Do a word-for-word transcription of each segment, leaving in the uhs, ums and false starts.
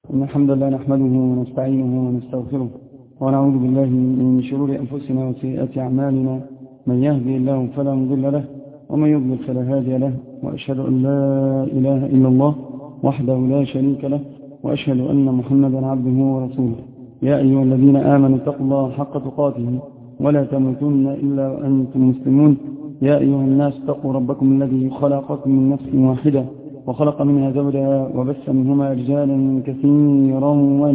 إن الحمد لله نحمده ونستعينه ونستغفره ونعوذ بالله من شرور أنفسنا وسيئات أعمالنا. من يهدي الله فلا مضل له ومن يضلل فلا هادي له، وأشهد أن لا إله إلا الله وحده لا شريك له، وأشهد أن محمدا عبده ورسوله. يا أيها الذين آمنوا اتقوا الله حق تقاته ولا تموتن إلا وأنتم مسلمون. يا أيها الناس اتقوا ربكم الذي خلقكم من نفس واحدة وخلق منها زوجها وبث منهما رجالا كثيرا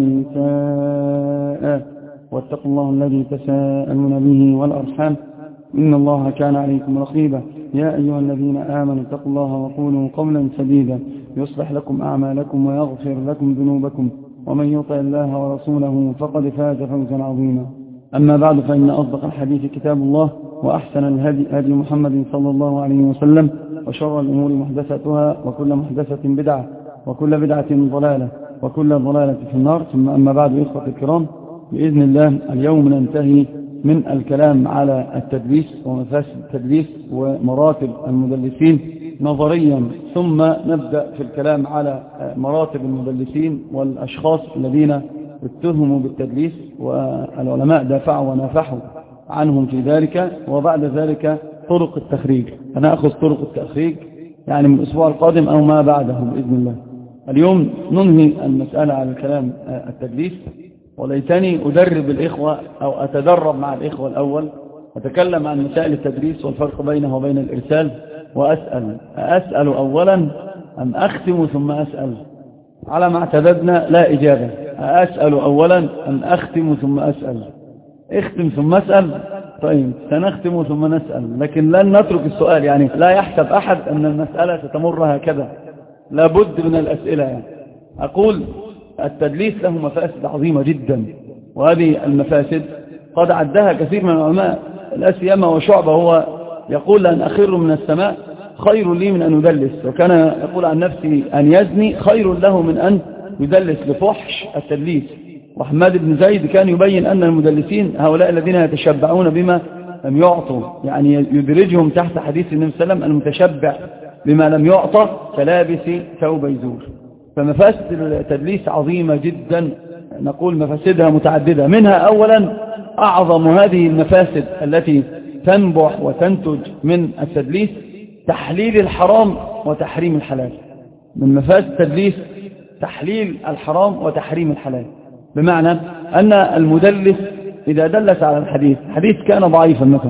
ونساء، واتقوا الله الذي تساءلون به والأرحام إن الله كان عليكم رقيبا. يا أيها الذين آمنوا اتقوا الله وقولوا قولا سديدا يصلح لكم أعمالكم ويغفر لكم ذنوبكم، ومن يطع الله ورسوله فقد فاز فوزا عظيما. أما بعد، فإن أصدق الحديث كتاب الله، وأحسن الهدي هدي محمد صلى الله عليه وسلم، وشر الأمور محدثاتها، وكل محدثة بدعة، وكل بدعة ضلالة، وكل ضلالة في النار. ثم أما بعد، إخوة الكرام، بإذن الله اليوم ننتهي من الكلام على التدليس ومفاسد التدليس ومراتب المدلسين نظريا، ثم نبدأ في الكلام على مراتب المدلسين والأشخاص الذين اتهموا بالتدليس، والعلماء دافعوا ونافحوا عنهم في ذلك. وبعد ذلك طرق التخريج، أنا أخذ طرق التخريج يعني من الأسبوع القادم أو ما بعده بإذن الله. اليوم ننهي المسألة على الكلام التدليس، وليتني أدرب الإخوة أو أتدرب مع الإخوة الأول، أتكلم عن مسائل التدريس والفرق بينه وبين الإرسال، وأسأل أسأل أولا أم أختم ثم أسأل؟ على ما اعتددنا لا إجابة. أسأل أولا أم أختم ثم أسأل؟ اختم ثم أسأل. طيب سنختم ثم نسأل، لكن لن نترك السؤال، يعني لا يحسب أحد أن المسألة ستمر هكذا، لابد من الأسئلة. يعني أقول التدليس له مفاسد عظيمة جدا، وهذه المفاسد قد عدها كثير من العلماء، لا سيما وشعبة هو يقول لأن أخر من السماء خير لي من أن يدلس، وكان يقول عن نفسي أن يزني خير له من أن يدلس لفحش التدليس. وحماد بن زيد كان يبين أن المدلسين هؤلاء الذين يتشبعون بما لم يعطوا، يعني يدرجهم تحت حديث النبي صلى الله عليه وسلم: المتشبع بما لم يعطى كلابس ثوب يزور. فمفاسد التدليس عظيمة جدا، نقول مفاسدها متعددة. منها أولا أعظم هذه المفاسد التي تنبع وتنتج من التدليس تحليل الحرام وتحريم الحلال. من مفاسد التدليس تحليل الحرام وتحريم الحلال، بمعنى أن المدلس إذا دلس على الحديث، حديث كان ضعيفا مثلا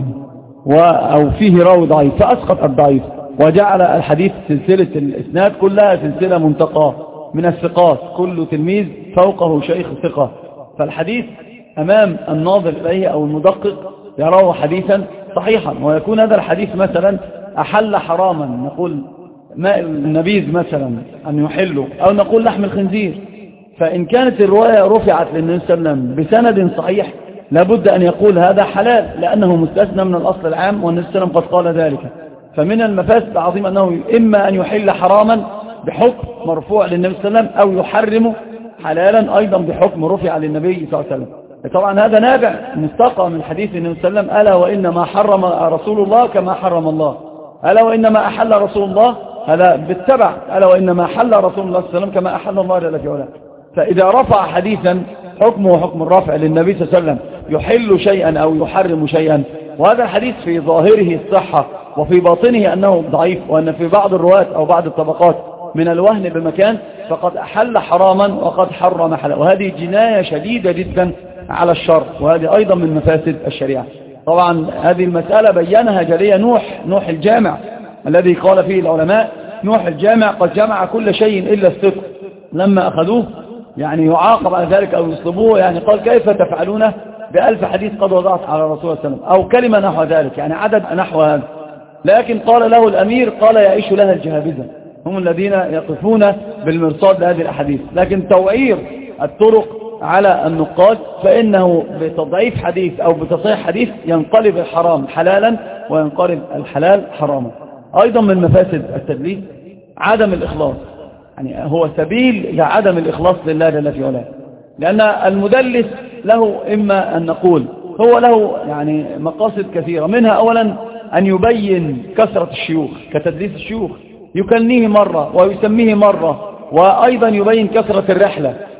أو فيه راوي ضعيف فأسقط الضعيف، وجعل الحديث سلسلة الإسناد كلها سلسلة منتقاة من الثقات، كل تلميذ فوقه شيخ ثقة، فالحديث أمام الناظر إليه أو المدقق يراه حديثا صحيحا، ويكون هذا الحديث مثلا أحل حراما، نقول ماء النبيذ مثلا أن يحله، أو نقول لحم الخنزير. فإن كانت الرواية رفعت للنبي صلى الله عليه وسلم بسند صحيح لابد أن يقول هذا حلال، لأنه مستثنى من الأصل العام، والنبي صلى الله عليه وسلم قد قال ذلك. فمن المفاسد العظيمة أنه إما أن يحل حراما بحكم مرفوع للنبي صلى الله عليه وسلم، أو يحرم حلالا أيضا بحكم رفع للنبي صلى الله عليه وسلم. طبعا هذا نابع مستقى من حديث النبي صلى الله عليه وسلم: ألا وإنما حرم رسول الله كما حرم الله، ألا وإنما أحل رسول الله، هذا بالتبع، ألا وإنما حل رسول الله صلى الله عليه وسلم كما أحل الله جل في علاه. فإذا رفع حديثا حكمه حكم الرفع للنبي صلى الله عليه وسلم يحل شيئا أو يحرم شيئا، وهذا الحديث في ظاهره الصحة وفي باطنه أنه ضعيف، وأن في بعض الرواة أو بعض الطبقات من الوهن بمكان، فقد أحل حراما وقد حرم حلالا، وهذه جناية شديدة جدا على الشر، وهذه أيضا من مفاسد الشريعة. طبعا هذه المسألة بيّنها جلية نوح نوح الجامع الذي قال فيه العلماء: نوح الجامع قد جمع كل شيء إلا الصدق. لما أخذوه يعني يعاقب على ذلك أو يصلبوه، يعني قال: كيف تفعلون بألف حديث قد وضعت على رسول الله صلى الله عليه وسلم، أو كلمة نحو ذلك، يعني عدد نحو هذا. لكن قال له الأمير: قال يعيش لها الجهابذة، هم الذين يقفون بالمرصاد لهذه الأحاديث. لكن توعير الطرق على النقاد، فإنه بتضعيف حديث أو بتصحيح حديث ينقلب الحرام حلالا وينقلب الحلال حراما. أيضا من مفاسد التدليس عدم الإخلاص، يعني هو سبيل لعدم الإخلاص لله جل في علاه، لأن المدلس له إما أن نقول هو له يعني مقاصد كثيرة، منها أولا أن يبين كثرة الشيوخ كتدليس الشيوخ، يكنيه مرة ويسميه مرة، وأيضا يبين كثرة الرحلة،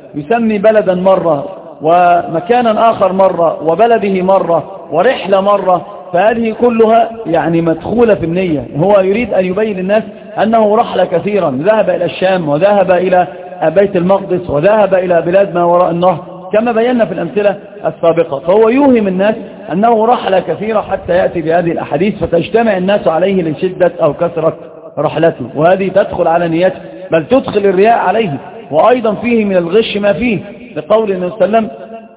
يسمي بلدا مرة ومكانا آخر مرة وبلده مرة ورحلة مرة، فهذه كلها يعني مدخولة في النية. هو يريد أن يبين للناس أنه رحل كثيرا، ذهب إلى الشام وذهب إلى بيت المقدس وذهب إلى بلاد ما وراء النهر كما بينا في الأمثلة السابقة. فهو يوهم الناس أنه رحل كثيرا حتى يأتي بهذه الأحاديث فتجتمع الناس عليه لشدة أو كثرة رحلته، وهذه تدخل على نيته بل تدخل الرياء عليه. وأيضا فيه من الغش ما فيه، لقول النبي صلى الله عليه وسلم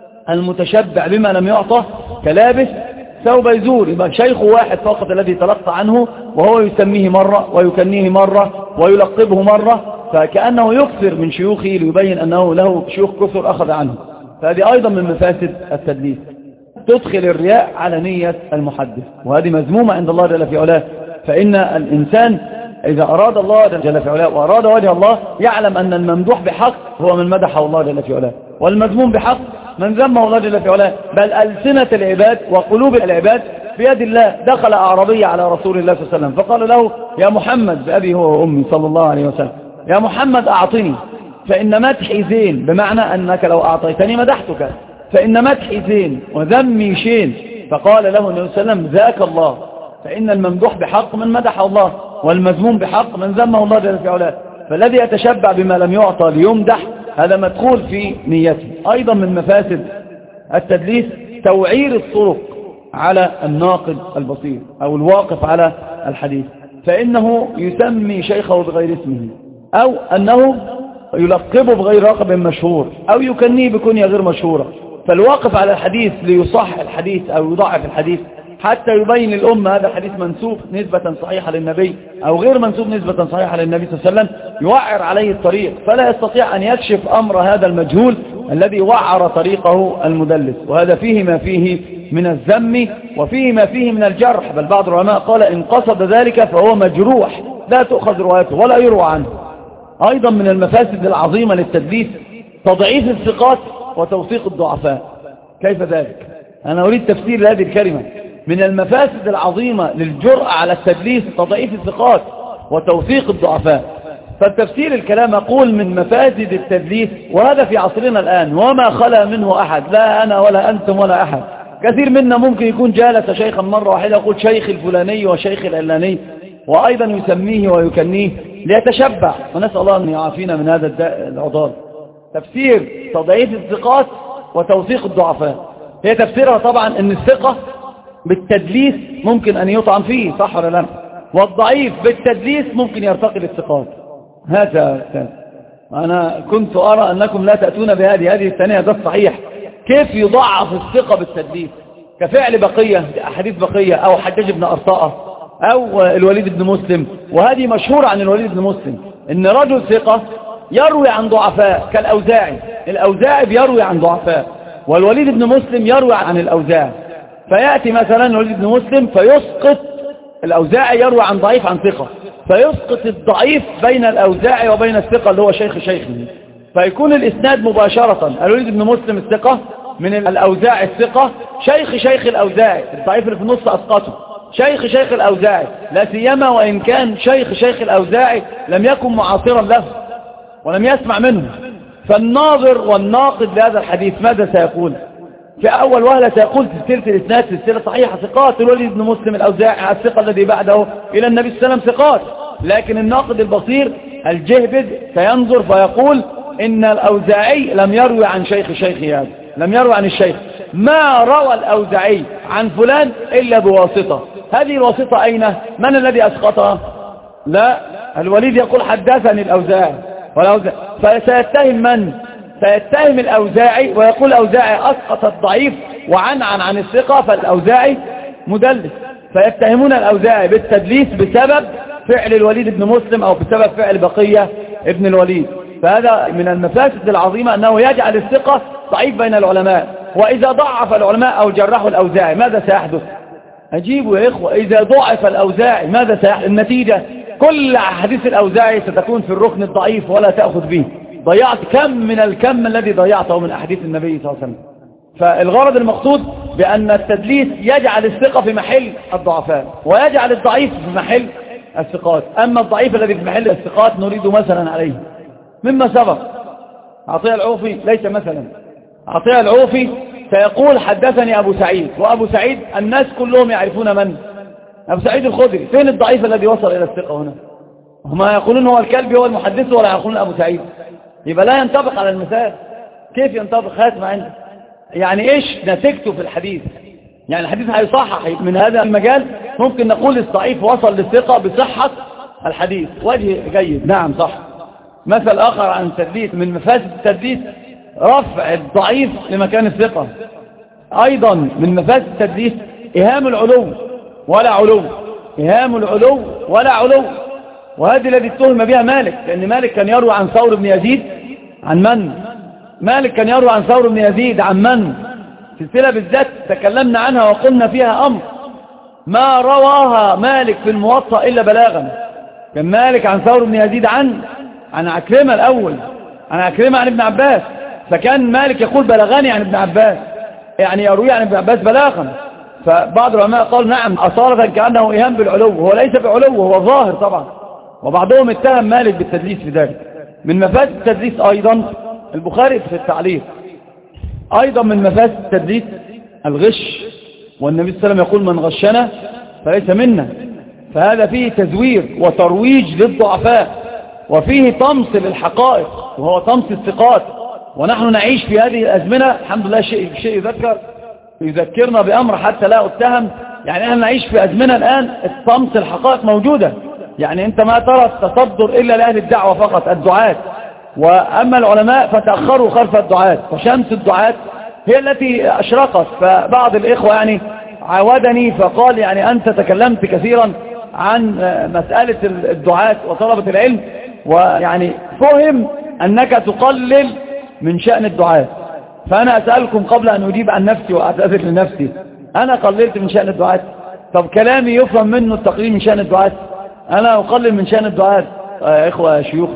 المتشبع بما لم يعطى كلابس ثوب يزور. يبقى شيخ واحد فقط الذي تلقى عنه وهو يسميه مرة ويكنيه مرة ويلقبه مرة، فكأنه يكثر من شيوخه ليبين أنه له شيوخ كثر أخذ عنه. فهذه أيضا من مفاسد التدليس، تدخل الرياء على نية المحدث، وهذه مذمومة عند الله جل في علاه. فإن الإنسان إذا أراد الله جل في علاه وأراد وجه الله يعلم أن الممدوح بحق هو من مدحه الله جل في علاه، والمذموم بحق من ذمه الله جل في علاه. بل ألسنة العباد وقلوب العباد بيد الله. دخل أعرابي على رسول الله صلى الله عليه وسلم فقال له يا محمد بأبي هو وأمي صلى الله عليه وسلم، يا محمد أعطني فإن مدحي زين، بمعنى أنك لو أعطيتني مدحتك، فإن مدحي زين وذمي شين. فقال له النبي صلى الله عليه وسلم ذاك الله، فإن الممدوح بحق من مدح الله، والمذموم بحق من ذمه الله جل في علاه. فالذي يتشبع بما لم يعطى ليمدح هذا مدخول في نيته. أيضا من مفاسد التدليس توعير الطرق على الناقد البصير أو الواقف على الحديث، فإنه يسمي شيخه بغير اسمه، أو أنه يلقبه بغير لقب مشهور، أو يكنيه بكنية غير مشهورة. فالواقف على الحديث ليصح الحديث أو يضعف الحديث حتى يبين الأمة هذا الحديث منسوب نسبة صحيحة للنبي أو غير منسوب نسبة صحيحة للنبي صلى الله عليه وسلم، يوعر عليه الطريق فلا يستطيع أن يكشف أمر هذا المجهول الذي وعر طريقه المدلس. وهذا فيه ما فيه من الذم وفيه ما فيه من الجرح، بل بعض العلماء قال إن قصد ذلك فهو مجروح لا تؤخذ روايته ولا يروى عنه. أيضا من المفاسد العظيمة للتدليس تضعيف الثقات وتوثيق الضعفاء. كيف ذلك؟ أنا أريد تفسير هذه الكلمة. من المفاسد العظيمة للجرأة على التدليس تضعيف الثقات وتوثيق الضعفاء. فالتفسير الكلام أقول من مفاسد التدليس، وهذا في عصرنا الآن وما خلا منه أحد، لا أنا ولا أنتم ولا أحد. كثير منا ممكن يكون جالس شيخا مرة واحدة يقول شيخ الفلاني وشيخ العلاني، وأيضا يسميه ويكنيه ليتشبع، ونسأل الله أن يعافينا من هذا العضال. تفسير تضعيف الثقات وتوثيق الضعفاء، هي تفسيرها طبعا أن الثقة بالتدليس ممكن أن يطعن فيه، صح ولا لا؟ والضعيف بالتدليس ممكن يرتقي للثقات. هذا أنا كنت أرى أنكم لا تأتون بهذه هذه الثانية، ده الصحيح. كيف يضعف الثقة بالتدليس؟ كفعل بقية، أحاديث بقية، أو حجاج بن أرطاء، أو الوليد بن مسلم. وهذه مشهورة عن الوليد بن مسلم إن رجل ثقة يروي عن ضعفاء كالأوزاعي. الأوزاعي بيروي عن ضعفاء، والوليد بن مسلم يروي عن الأوزاعي. فيأتي مثلا الوليد بن مسلم فيسقط الأوزاعي، يروي عن ضعيف عن ثقة، فيسقط الضعيف بين الأوزاعي وبين الثقة اللي هو شيخ شيخه، فيكون الإسناد مباشرة الوليد بن مسلم الثقة من الأوزاعي الثقة، شيخ شيخ الأوزاعي، الضعيف اللي في النص أسقطه، شيخ شيخ الأوزاعي، لا سيما وإن كان شيخ شيخ الأوزاعي لم يكن معاصرا له ولم يسمع منه. فالناظر والناقد لهذا الحديث ماذا سيقول؟ في أول وهلة سيقول سلسلة الإسناد سلسلة صحيحة ثقات، الوليد بن مسلم الأوزاعي الثقة الذي بعده إلى النبي صلى الله عليه وسلم ثقات. لكن الناقد البصير الجهبذ سينظر فيقول إن الأوزاعي لم يروي عن شيخ شيخه هذا، لم يروي عن الشيخ، ما روى الأوزاعي عن فلان إلا بواسطة. هذه الواسطة أين؟ من الذي أسقطها؟ لا، الوليد يقول حدثني الأوزاعي، فسيتهم من؟ سيتهم الأوزاعي ويقول الأوزاعي أسقط الضعيف وعن عن عن الثقة، فالأوزاعي مدلس. فيتهمون الأوزاعي بالتدليس بسبب فعل الوليد بن مسلم أو بسبب فعل بقية ابن الوليد. فهذا من المفاسد العظيمة أنه يجعل الثقة ضعيف بين العلماء. وإذا ضعف العلماء أو جرحوا الأوزاعي ماذا سيحدث؟ أجيبوا يا إخوة، إذا ضعف الأوزاعي ماذا سيحدث؟ النتيجة كل حديث الأوزاعي ستكون في الركن الضعيف ولا تأخذ به. ضيعت كم من الكم الذي ضيعته من أحاديث النبي صلى الله عليه وسلم. فالغرض المقصود بأن التدليس يجعل الثقة في محل الضعفاء ويجعل الضعيف في محل الثقات. أما الضعيف الذي في محل الثقات نريد مثلا عليه مما سبق عطية العوفي ليس مثلا. عطية العوفي سيقول حدثني أبو سعيد، وأبو سعيد الناس كلهم يعرفون من؟ أبو سعيد الخدري. فين الضعيف الذي وصل إلى الثقة هنا؟ هما يقولون هو الكلب هو المحدث ولا يقولون أبو سعيد؟ يبقى لا ينطبق على المثال. كيف ينطبق؟ خاتم عندك يعني إيش نتيجته في الحديث؟ يعني الحديث هيصحح من هذا المجال. ممكن نقول الضعيف وصل للثقة بصحة الحديث، وجه جيد، نعم صح. مثل آخر عن التدليس، من مفاسد التدليس رفع الضعيف لمكان الثقة. أيضا من مفاسد التدليس إهام العلو ولا علو، إهام العلو ولا علو. وهذه الذي اتهم بها مالك، لأن مالك كان يروي عن ثور بن يزيد عن من؟ مالك كان يروي عن ثور بن يزيد عن من؟ سلسلة بالذات تكلمنا عنها وقلنا فيها أمر ما رواها مالك في الموطأ إلا بلاغا. كان مالك عن ثور بن يزيد عن عن عكرمة الأول، عن عكرمة عن ابن عباس، فكان مالك يقول بلغاني عن ابن عباس، يعني يروي عن ابن عباس بلاغا. فبعض العلماء قال نعم أصالة كأنه إهام بالعلو، هو ليس بعلو، هو ظاهر طبعا. وبعضهم اتهم مالك بالتدليس في ذلك. من مفاسد التدليس أيضا البخاري في التعليق، أيضا من مفاسد التدليس الغش، والنبي صلى الله عليه وسلم يقول من غشنا فليس منا. فهذا فيه تزوير وترويج للضعفاء، وفيه طمس للحقائق، وهو طمس الثقات. ونحن نعيش في هذه الأزمنة الحمد لله. شيء شيء يذكر يذكرنا بأمر حتى لا أتهم. يعني أنا نعيش في أزمنة الآن طمس الحقائق موجودة. يعني أنت ما ترى التصدر إلا لأهل الدعوة فقط، الدعاة. وأما العلماء فتأخروا خلف الدعاة، فشمس الدعاة هي التي أشرقت. فبعض الإخوة يعني عاودني فقال يعني أنت تكلمت كثيرا عن مسألة الدعاة وطلبة العلم، ويعني فهم أنك تقلل من شأن الدعاة. فأنا أسألكم قبل أن أجيب عن نفسي وأعتذر لنفسي، أنا قللت من شأن الدعاة؟ طب كلامي يفهم منه التقليل من شأن الدعاة؟ أنا أقلل من شأن الدعاة يا إخوة يا شيوخ؟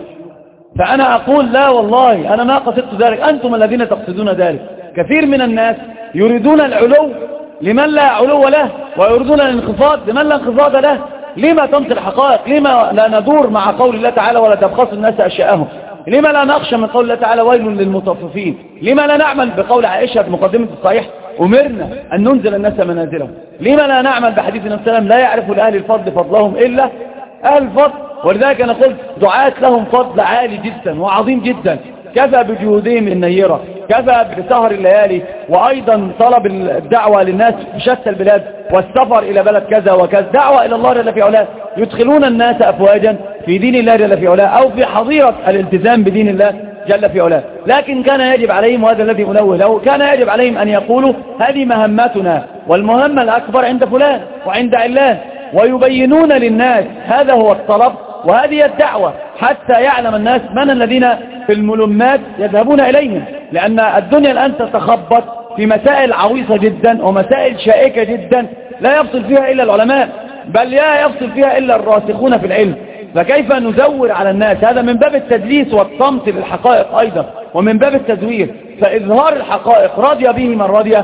فأنا أقول لا والله أنا ما قصدت ذلك، أنتم الذين تقصدون ذلك. كثير من الناس يريدون العلو لمن لا علو له، ويريدون الانخفاض لمن لا انخفاض له. لما تمت الحقائق؟ لما لا ندور مع قول الله تعالى ولا تبخسوا الناس أشياءهم؟ لما لا نخشى من قول الله تعالى ويل للمطففين؟ لما لا نعمل بقول عائشة في مقدمة الصحيح أمرنا أن ننزل الناس منازلهم؟ لما لا نعمل بحديث النبي صلى الله عليه وسلم لا يعرف لأهل الفضل فضلهم إلا أهل الفضل؟ ولذلك أنا قلت دعاة لهم فضل عالي جدا وعظيم جدا، كفى بجهودهم النيرة، كفى بسهر الليالي، وأيضا طلب الدعوة للناس في شتى البلاد، والسفر إلى بلد كذا وكذا، دعوة إلى الله جل في علاه، يدخلون الناس أفواجا في دين الله جل في علاه، أو في حظيرة الالتزام بدين الله جل في علاه. لكن كان يجب عليهم، وهذا الذي أنوه له، كان يجب عليهم أن يقولوا هذه مهمتنا، والمهمة الأكبر عند فلان وعند علان، ويبينون للناس هذا هو الطلب وهذه الدعوة، حتى يعلم الناس من الذين في الملمات يذهبون إليهم. لأن الدنيا الآن تتخبط في مسائل عويصة جدا ومسائل شائكة جدا لا يفصل فيها إلا العلماء، بل لا يفصل فيها إلا الراسخون في العلم. فكيف نزور على الناس؟ هذا من باب التدليس والطمس للحقائق أيضا، ومن باب التزوير. فإظهار الحقائق رضي به من رضي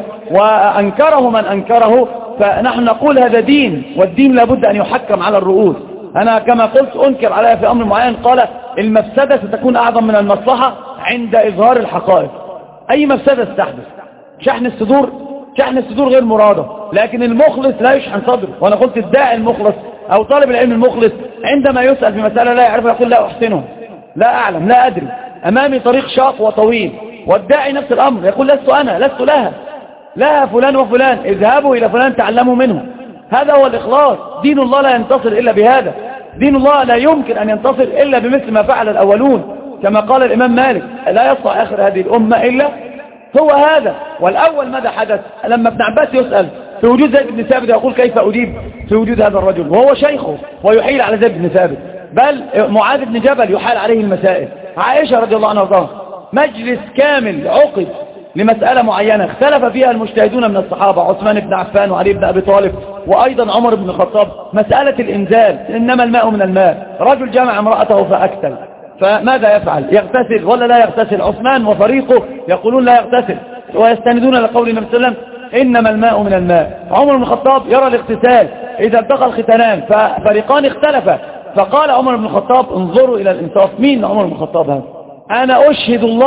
وأنكره من أنكره. فنحن نقول هذا دين، والدين لابد أن يحكم على الرؤوس. أنا كما قلت أنكر عليها في أمر معين، قال المفسدة ستكون أعظم من المصلحة عند إظهار الحقائق. أي مفسدة ستحدث؟ شحن الصدور، شحن الصدور غير مرادة، لكن المخلص لا يشحن صدره. وأنا قلت الداعي المخلص أو طالب العلم المخلص عندما يسأل في مسألة لا يعرف يقول لا أحسنه، لا أعلم، لا أدري، أمامي طريق شاق وطويل. والداعي نفس الأمر يقول لست أنا، لست لها، لا فلان وفلان، اذهبوا إلى فلان تعلموا منه. هذا هو الإخلاص. دين الله لا ينتصر إلا بهذا. دين الله لا يمكن أن ينتصر إلا بمثل ما فعل الأولون، كما قال الإمام مالك لا يصلح آخر هذه الأمة إلا هو هذا. والأول ماذا حدث؟ لما ابن عباس يسأل في وجود زيد بن ثابت يقول كيف أجيب في وجود هذا الرجل وهو شيخه ويحيل على زيد بن ثابت، بل معاذ بن جبل يحال عليه المسائل، عائشة رضي الله عنها وارضاها. مجلس كامل عقد لمسألة معينة اختلف فيها المجتهدون من الصحابة، عثمان بن عفان وعلي بن أبي طالب وأيضا عمر بن الخطاب، مسألة الإنزال، إنما الماء من الماء. رجل جمع امرأته فأكتل، فماذا يفعل؟ يغتسل ولا لا يغتسل؟ عثمان وفريقه يقولون لا يغتسل ويستندون لقول النبي صلى الله عليه وسلم إنما الماء من الماء. عمر بن الخطاب يرى الاغتسال إذا التقى الختانان، ففريقان اختلفا، فقال عمر بن الخطاب انظروا إلى الإنصاف. مين عمر بن الخطاب هذا؟ أنا أشهد الله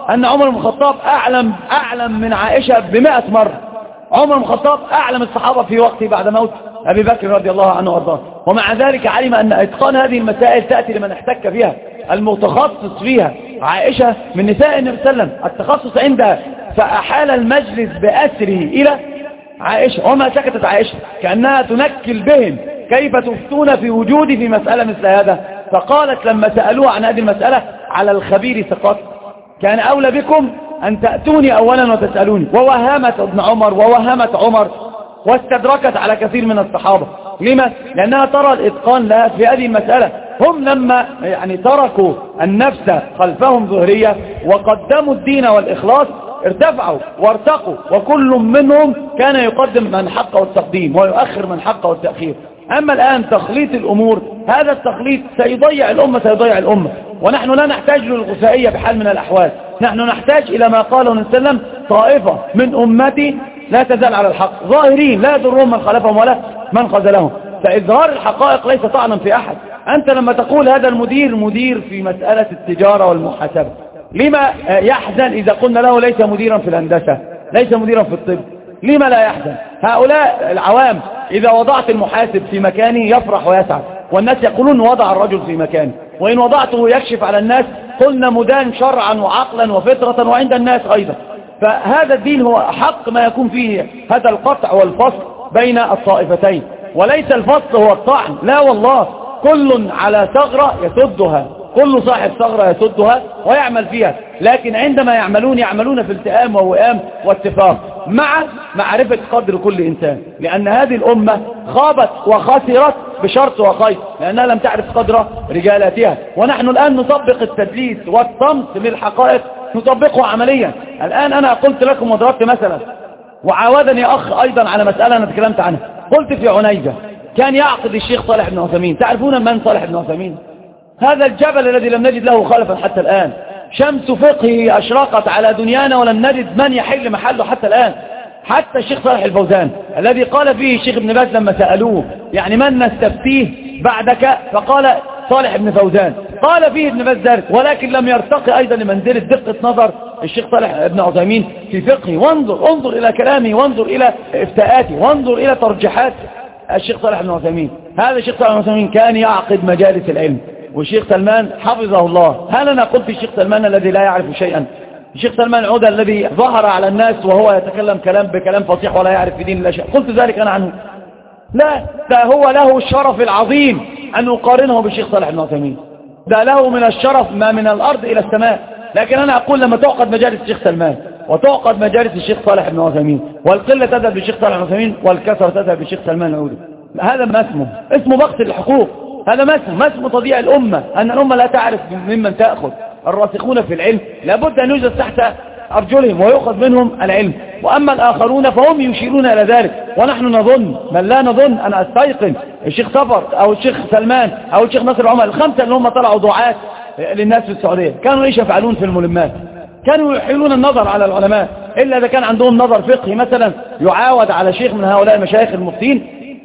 أن عمر بن الخطاب أعلم, أعلم من عائشة بمئة مرة. عمر بن الخطاب أعلم الصحابة في وقته بعد موت أبي بكر رضي الله عنه وارضاه، ومع ذلك علم أن إتقان هذه المسائل تأتي لمن احتك فيها، المتخصص فيها. عائشة من نساء النبي صلى الله عليه وسلم التخصص عندها، فأحال المجلس بأسره إلى عائشة، وما سكتت عائشة كأنها تنكل بهم كيف تفتون في وجودي في مسألة مثل هذا. فقالت لما سألوها عن هذه المسألة على الخبير ثقات، كان أولى بكم أن تأتوني أولا وتسألوني. ووهمت ابن عمر ووهمت عمر واستدركت على كثير من الصحابة. لما؟ لأنها ترى الإتقان لها في هذه المسألة. هم لما يعني تركوا النفس خلفهم ظهرية وقدموا الدين والإخلاص ارتفعوا وارتقوا، وكل منهم كان يقدم من حقه التقديم ويؤخر من حقه التأخير. أما الآن تخليط الأمور، هذا التخليط سيضيع الأمة سيضيع الأمة. ونحن لا نحتاج للغثائية بحال من الأحوال، نحن نحتاج إلى ما قاله النبي صلى الله عليه وسلم: طائفة من أمتي لا تزال على الحق ظاهرين لا يضرهم من خلفهم ولا من خذلهم. فإظهار الحقائق ليس طعنا في أحد. أنت لما تقول هذا المدير مدير في مسألة التجارة والمحاسبة، لما يحزن إذا قلنا له ليس مديرا في الهندسة، ليس مديرا في الطب؟ لما لا يحزن؟ هؤلاء العوام إذا وضعت المحاسب في مكانه يفرح ويسعد، والناس يقولون وضع الرجل في مكانه، وإن وضعته يكشف على الناس قلنا مدان شرعا وعقلا وفطرة وعند الناس أيضا. فهذا الدين هو حق ما يكون فيه هذا القطع والفصل بين الطائفتين، وليس الفصل هو الطعن، لا والله، كل على ثغرة يسدها، كل صاحب ثغرة يسدها ويعمل فيها، لكن عندما يعملون يعملون في التئام ووئام واتفاق مع معرفة قدر كل إنسان، لأن هذه الأمة خابت وخسرت بشرط وقيد، لأنها لم تعرف قدر رجالاتها. ونحن الآن نطبق التدليس والطمس للحقائق، نطبقه عمليا. الآن أنا قلت لكم وضربت مثلا، وعاودني أخ أيضا على مسألة أنا تكلمت عنها. قلت في عنيزة كان يعقد الشيخ صالح بن عثيمين. تعرفون من صالح بن عثيمين؟ هذا الجبل الذي لم نجد له خلفا حتى الآن، شمس فقهه أشرقت على دنيانا ولم نجد من يحل محله حتى الآن. حتى الشيخ صالح الفوزان الذي قال فيه الشيخ ابن باز لما سألوه يعني من نستفتيه بعدك، فقال صالح بن فوزان. قال فيه ابن باز ذلك، ولكن لم يرتقي أيضا لمنزلة دقة نظر الشيخ صالح بن عثيمين في فقهه. وانظر انظر إلى كلامه، وانظر إلى افتاءاته، وانظر إلى ترجيحات الشيخ صالح بن عثيمين. هذا الشيخ صالح بن عثيمين كان يعقد مجالس العلم، والشيخ سلمان حفظه الله. هل أنا قلت الشيخ سلمان الذي لا يعرف شيئا؟ الشيخ سلمان عودة الذي ظهر على الناس وهو يتكلم كلام بكلام فصيح ولا يعرف في دين الله شيء، قلت ذلك أنا عنه؟ لا، ده هو له الشرف العظيم أن نقارنه بالشيخ صالح بن عثيمين، ده له من الشرف ما من الأرض إلى السماء. لكن أنا أقول لما تعقد مجالس الشيخ سلمان وتعقد مجالس الشيخ صالح بن عثيمين، والقلة تذهب بالشيخ صالح بن عثيمين والكثرة تذهب بالشيخ سلمان العودة، هذا ما اسمه اسمه بخس الحقوق، هذا ما اسمه ما اسمه تضييع الأمة، أن الأمة لا تعرف ممن تأخذ. الراسخون في العلم لابد أن يوجد تحت أرجلهم ويؤخذ منهم العلم، وأما الآخرون فهم يشيرون إلى ذلك. ونحن نظن من لا نظن، أنا أستيقن الشيخ صفر أو الشيخ سلمان أو الشيخ نصر عمر الخمسة اللي هم طلعوا دعاة للناس في السعودية كانوا إيش يفعلون في الملمات؟ كانوا يحيلون النظر على العلماء، إلا إذا كان عندهم نظر فقهي مثلا يعاود على شيخ من هؤلاء المشايخ المفتين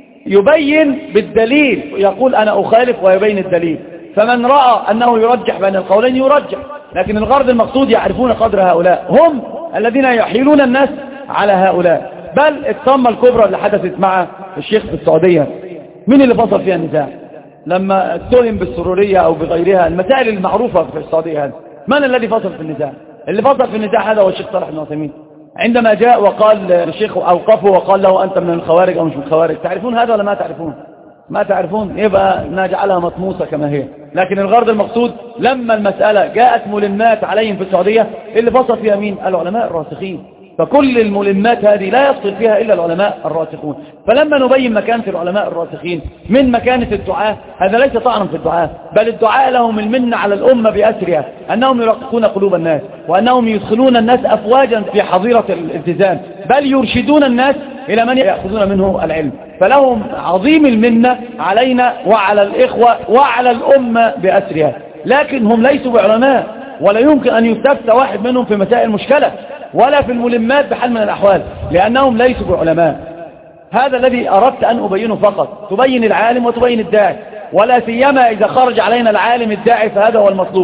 يبين بالدليل، يقول أنا أخالف ويبين الدليل، فمن رأى أنه يرجح بين القولين يرجح. لكن الغرض المقصود يعرفون قدر هؤلاء، هم الذين يحيلون الناس على هؤلاء. بل الطامة الكبرى اللي حدثت مع الشيخ في السعودية، مين اللي فصل فيها النزاع؟ لما اتهم بالسرورية أو بغيرها، المسائل المعروفة في السعودية هذه، من الذي فصل في النزاع؟ اللي فصل في النزاع هذا هو الشيخ صالح بن عثيمين، عندما جاء وقال الشيخ أوقفه وقال له أنت من الخوارج أو مش من الخوارج. تعرفون هذا ولا ما تعرفون؟ ما تعرفون، يبقى نجعلها مطموسة كما هي. لكن الغرض المقصود لما المسألة جاءت ملمات عليهم في السعودية، اللي فصل فيها مين؟ العلماء الراسخين. فكل الملمات هذه لا يفصل فيها إلا العلماء الراسخون. فلما نبين مكانة العلماء الراسخين من مكانة الدعاء، هذا ليس طعنا في الدعاء، بل الدعاء لهم المنة على الأمة بأسرها، أنهم يرققون قلوب الناس، وأنهم يدخلون الناس أفواجا في حظيرة الالتزام، بل يرشدون الناس إلى من يأخذون منه العلم. فلهم عظيم المنة علينا وعلى الإخوة وعلى الأمة بأسرها. لكن هم ليسوا بعلماء، ولا يمكن أن يستفتى واحد منهم في مسائل مشكلة ولا في الملمات بحال من الأحوال، لأنهم ليسوا بعلماء. هذا الذي أردت أن أبينه فقط، تبين العالم وتبين الداعي، ولا سيما إذا خرج علينا العالم الداعي فهذا هو المطلوب.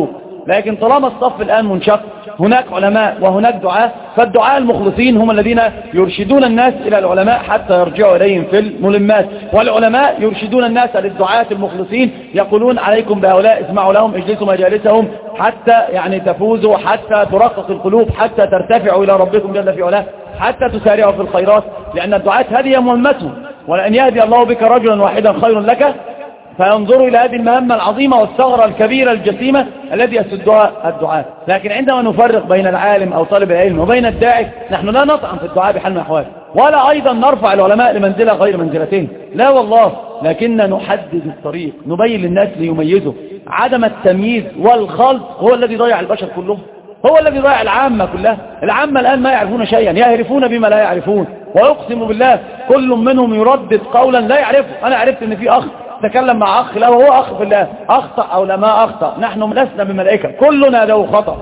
لكن طالما الصف الآن منشق، هناك علماء وهناك دعاء، فالدعاء المخلصين هم الذين يرشدون الناس إلى العلماء حتى يرجعوا إليهم في الملمات، والعلماء يرشدون الناس للدعاة المخلصين، يقولون عليكم بهؤلاء، اسمعوا لهم، اجلسوا مجالسهم حتى يعني تفوزوا، حتى ترقق القلوب، حتى ترتفعوا إلى ربكم جل في علاه، حتى تسارعوا في الخيرات، لأن الدعاة هذه مهمتهم. ولأن يهدي الله بك رجلا واحدا خير لك، فينظروا إلى هذه المهمة العظيمة والثغرة الكبيرة الجسيمة الذي يسدها الدعاء. لكن عندما نفرق بين العالم أو طالب العلم وبين الداعي، نحن لا نطعن في الدعاء بحال من الأحوال، ولا أيضا نرفع العلماء لمنزلة غير منزلتين، لا والله، لكن نحدد الطريق، نبين للناس ليميزوا. عدم التمييز والخلط هو الذي ضيع البشر كلهم، هو الذي ضيع العامة كلها. العامة الآن ما يعرفون شيئا، يهرفون بما لا يعرفون، ويقسم بالله كل منهم يردد قولا لا يعرفه. أنا عرفت أن في أخ تكلم مع أخ له وهو أخ في الله، أخطأ أو لما أخطأ، نحن لسنا بملائكة، كلنا له خطأ،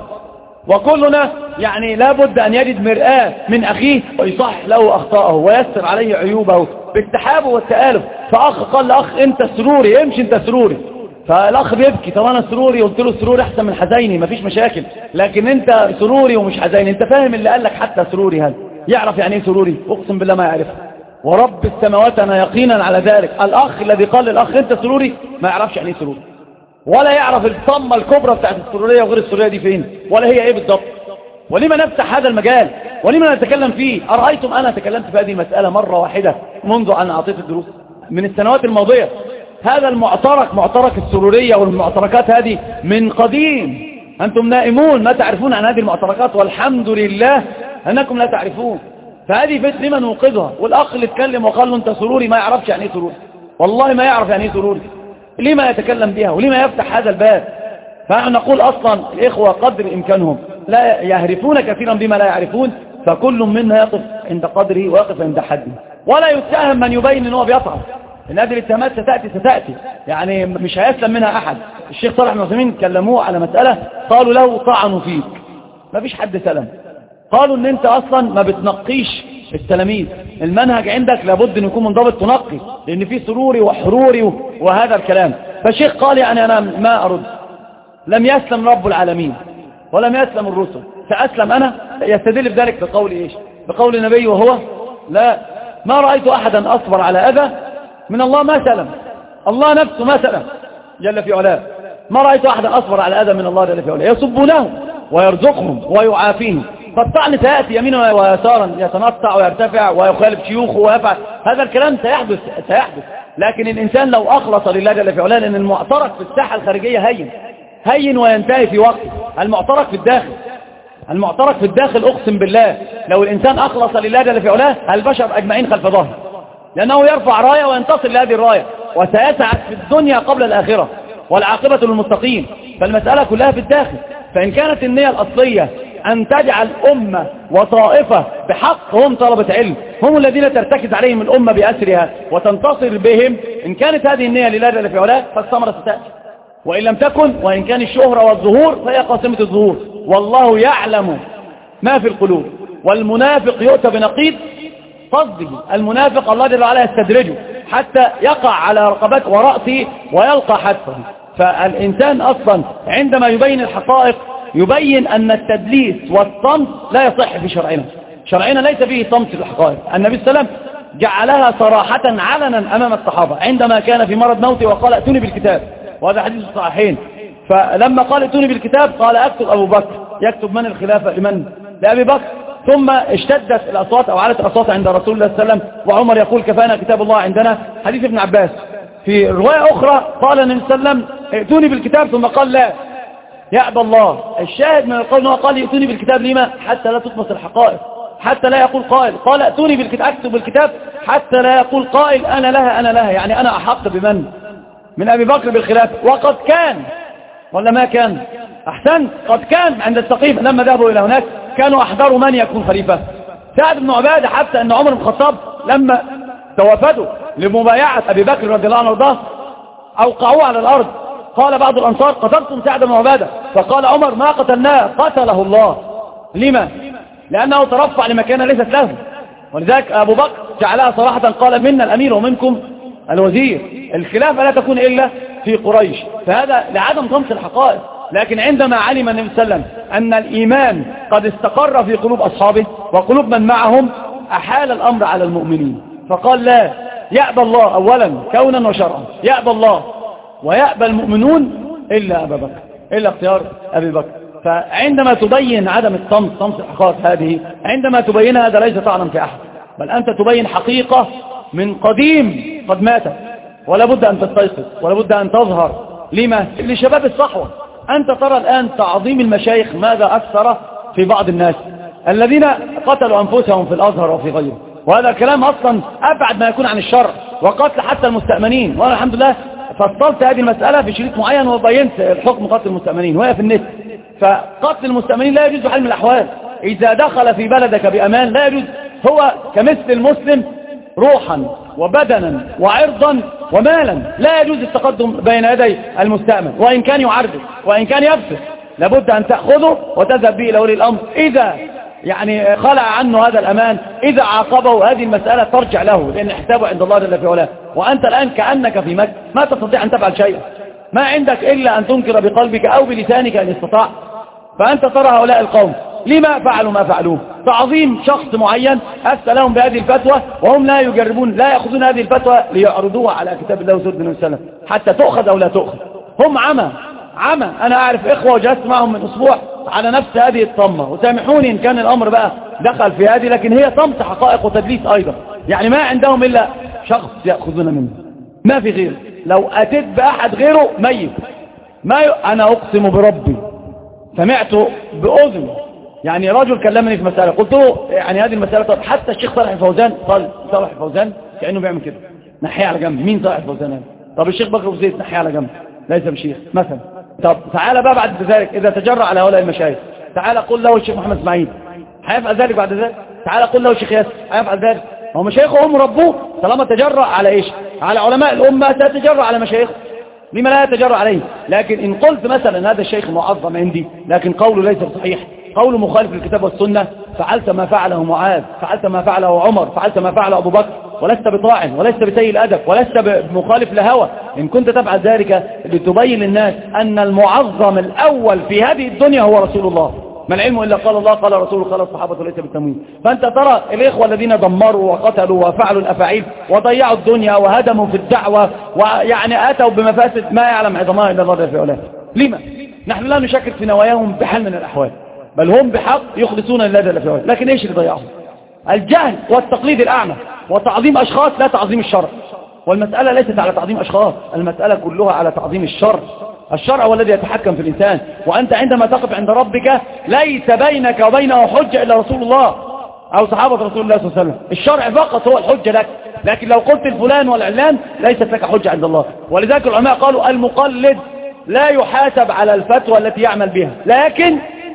وكلنا يعني لابد أن يجد مرآة من أخيه ويصح له أخطاءه ويسر عليه عيوبه بالتحاب والتآلف. فأخ قال لأخ أنت سروري، امشي أنت سروري، فالأخ بيبكي، طب أنا سروري، قلت له سروري أحسن من حزيني، مفيش مشاكل، لكن أنت سروري ومش حزيني، أنت فاهم اللي قال لك حتى سروري هذا يعرف يعني إيه سروري؟ أقسم بالله ما يعرفه، ورب السماوات أنا يقينا على ذلك. الأخ الذي قال للأخ أنت سروري ما يعرفش يعني إيه سروري، ولا يعرف الصمة الكبرى بتاعت السرورية وغير السرورية دي فين، ولا هي إيه بالضبط. ولما نفتح هذا المجال، ولما نتكلم فيه؟ أرأيتم أنا تكلمت في هذه المسألة مرة واحدة منذ أن أعطيت الدروس من السنوات الماضية. هذا المعترك، معترك السرورية والمعتركات هذه من قديم، أنتم نائمون ما تعرفون عن هذه المعتركات، والحمد لله أنكم لا تعرفون. فهذه فتنة لمن نوقظها. والأخ اللي اتكلم وقال له أنت سروري ما يعرفش يعني ايه سروري، والله ما يعرف يعني ايه سروري، لما يتكلم بها ولما يفتح هذا الباب؟ فنحن نقول أصلا الإخوة قدر إمكانهم لا يهرفون كثيرا بما لا يعرفون، فكل منا يقف عند قدره ويقف عند حده، ولا يتهم من يبين أنه بيطعن. إن هذه الاتهامات ستأتي ستأتي يعني مش هيسلم منها أحد. الشيخ صالح بن عثيمين كلموه على مسألة، قالوا له طعنوا فيك، ما فيش حد سلم، قالوا ان انت اصلا ما بتنقيش التلاميذ، المنهج عندك لابد ان يكون منضبط تنقي، لان في سروري وحروري وهذا الكلام. فالشيخ قال يعني انا ما ارد، لم يسلم رب العالمين ولم يسلم الرسل، سأسلم انا؟ يستدل بذلك بقول ايش؟ بقول النبي، وهو لا ما رأيت احدا اصبر على اذى من الله ما سلم، الله نفسه ما سلم جل في علاه، ما رأيت احدا اصبر على اذى من الله جل في علاه، يسبونه ويرزقهم ويعافيهم. فالطعن سيأتي يمينا ويسارا، يتنطع ويرتفع ويخالف شيوخه ويفعل، هذا الكلام سيحدث سيحدث لكن الإنسان لو أخلص لله جل في علاه، لأن المعترك في الساحة الخارجية هين هين وينتهي في وقت، المعترك في الداخل المعترك في الداخل أقسم بالله لو الإنسان أخلص لله جل في علاه البشر أجمعين خلف ظهره، لأنه يرفع راية وينتصر لهذه الراية، وسيسعد في الدنيا قبل الآخرة، والعاقبة للمتقين. فالمسألة كلها في الداخل. فإن كانت النية الأصلية أن تجعل أمة وطائفة بحق هم طلبة علم، هم الذين ترتكز عليهم الأمة بأسرها وتنتصر بهم، إن كانت هذه النية لله جل في علاه فالثمرة ستأتي، وإن لم تكن، وإن كان الشهرة والظهور فهي قاسمة الظهور، والله يعلم ما في القلوب. والمنافق يؤتى بنقيض صده، المنافق الله جل وعلا يستدرجه حتى يقع على رقبته ورأسه ويلقى حتفه. فالإنسان أصلا عندما يبين الحقائق يبين أن التدليس والصمت لا يصح في شرعنا، شرعنا ليس فيه صمت في الحقائق. النبي صلى الله عليه وسلم جعلها صراحة علنا أمام الصحابة عندما كان في مرض موته وقال ائتوني بالكتاب، وهذا حديث الصحيحين. فلما قال ائتوني بالكتاب قال اكتب أبو بكر، يكتب من الخلافة لمن؟ لأبي بكر. ثم اشتدت الأصوات أو علت الأصوات عند رسول الله صلى الله عليه وسلم، وعمر يقول كفانا كتاب الله عندنا. حديث ابن عباس في رواية أخرى قال النبي صلى الله عليه وسلم ائتوني بالكتاب، ثم قال لا يأبى الله. الشاهد من القول أنه قال ائتوني بالكتاب لما؟ حتى لا تطمس الحقائق، حتى لا يقول قائل قال ائتوني بالكتاب، اكتب بالكتاب حتى لا يقول قائل أنا لها أنا لها، يعني أنا أحق بمن؟ من أبي بكر بالخلافة. وقد كان ولا ما كان؟ أحسنت، قد كان عند السقيف لما ذهبوا إلى هناك كانوا أحضروا من يكون خليفة، سعد بن عبادة، حتى أن عمر بن الخطاب لما توافدوا لمبايعة أبي بكر رضي الله عنه وارضاه أوقعوه على الأرض. قال بعض الأنصار قتلتم سعد بن عبادة، فقال عمر ما قتلناه قتله الله. لما؟ لأنه ترفع لمكانه ليست له، ولذلك أبو بكر جعلها صراحة قال منا الأمير ومنكم الوزير، الخلافة لا تكون إلا في قريش. فهذا لعدم طمس الحقائق، لكن عندما علم النبي صلى الله عليه وسلم أن الإيمان قد استقر في قلوب أصحابه وقلوب من معهم أحال الأمر على المؤمنين، فقال لا يأبى الله أولا كونا وشرعا، يأبى الله ويأبى المؤمنون إلا أبا بكر، إلا اختيار أبي بكر. فعندما تبين عدم الصمت، صمت الحقائق هذه، عندما تبينها هذا ليس طعنا في أحد، بل أنت تبين حقيقة من قديم قد ماتت، ولا بد أن تستيقظ ولا بد أن تظهر. لما؟ لشباب الصحوة. أنت ترى الآن تعظيم المشايخ ماذا أكثر في بعض الناس الذين قتلوا أنفسهم في الأزهر وفي غيره، وهذا الكلام أصلا أبعد ما يكون عن الشرع، وقتل حتى المستأمنين. وأنا الحمد لله فصلت هذه المسألة في شريط معين وبينت الحكم قتل المستأمنين وهي في النت. فقتل المستأمنين لا يجوز بحال من الأحوال، إذا دخل في بلدك بأمان لا يجوز. هو كمثل المسلم روحا وبدنا وعرضا ومالا، لا يجوز التقدم بين يدي المستأمن، وإن كان يعرض وإن كان يفسد لابد أن تأخذه وتذهب به إلى ولي الأمر. إذا يعني خلع عنه هذا الأمان، إذا عاقبه هذه المسألة ترجع له، لأن حسابه عند الله جل في علاه. وأنت الآن كأنك في مكة ما تستطيع أن تفعل شيئا، ما عندك إلا أن تنكر بقلبك أو بلسانك إن استطاع. فأنت ترى هؤلاء القوم لما فعلوا ما فعلوه؟ تعظيم شخص معين أفتى لهم بهذه الفتوى، وهم لا يجربون، لا يأخذون هذه الفتوى ليعرضوها على كتاب الله وسنة النبي صلى الله عليه وسلم حتى تؤخذ أو لا تؤخذ. هم عمى عمى. أنا أعرف إخوة وجلست معهم من أسبوع على نفس هذه الطمة، وسامحوني إن كان الأمر بقى دخل في هذه، لكن هي طمة حقائق وتدليس أيضا. يعني ما عندهم إلا شخص يأخذون منه، ما في غيره. لو أتيت بأحد غيره ميت. ما ي... أنا أقسم بربي سمعت بأذن يعني رجل كلمني في مسألة، قلت له يعني هذه المسألة، طب حتى الشيخ صالح الفوزان، صالح الفوزان كأنه بيعمل كده، نحيه على جنب. مين صالح الفوزان هذا؟ طب الشيخ بكر أبو زيد نحيه على جنب، ليس بشيخ مثلا. طب تعالى بقى بعد ذلك إذا تجرأ على هؤلاء المشايخ، تعالى قل له الشيخ محمد اسماعيل هيفعل ذلك بعد ذلك، تعالى قل له الشيخ ياسر هيفعل ذلك. هو مشايخه هم ربوه، طالما تجرأ على إيش؟ على علماء الأمة سيتجرأ على مشايخه، لما لا يتجرأ عليه؟ لكن إن قلت مثلا هذا الشيخ معظم عندي لكن قوله ليس صحيح، قوله مخالف للكتاب والسنة، فعلت ما فعله معاذ، فعلت ما فعله عمر، فعلت ما فعله أبو بكر، ولست بطاعن ولست بسيء الأدب ولست بمخالف لهوى. إن كنت تفعل ذلك لتبين للناس أن المعظم الأول في هذه الدنيا هو رسول الله، ما العلم إلا قال الله قال رسوله قال الصحابة وليس بالتمويل. فأنت ترى الإخوة الذين دمروا وقتلوا وفعلوا الأفاعيل وضيعوا الدنيا وهدموا في الدعوة ويعني أتوا بمفاسد ما يعلم عظمها إلا الله في علاه. لما؟ نحن لا نشكك في نواياهم بحال من الأحوال، بل هم بحق يخلصون لله جل في علاه. لكن إيش اللي ضيعهم؟ الجهل والتقليد الأعمى وتعظيم أشخاص لا تعظيم الشرع. والمسألة ليست على تعظيم أشخاص، المسألة كلها على تعظيم الشرع. الشرع هو الذي يتحكم في الإنسان، وأنت عندما تقف عند ربك ليس بينك وبينه حجة إلا رسول الله أو صحابة رسول الله صلى الله عليه وسلم. الشرع فقط هو الحجة لك، لكن لو قلت الفلان والعلان ليست لك حجة عند الله. ولذلك العلماء قالوا المقلد لا يحاسب على الفتوى التي يعمل بها، لكن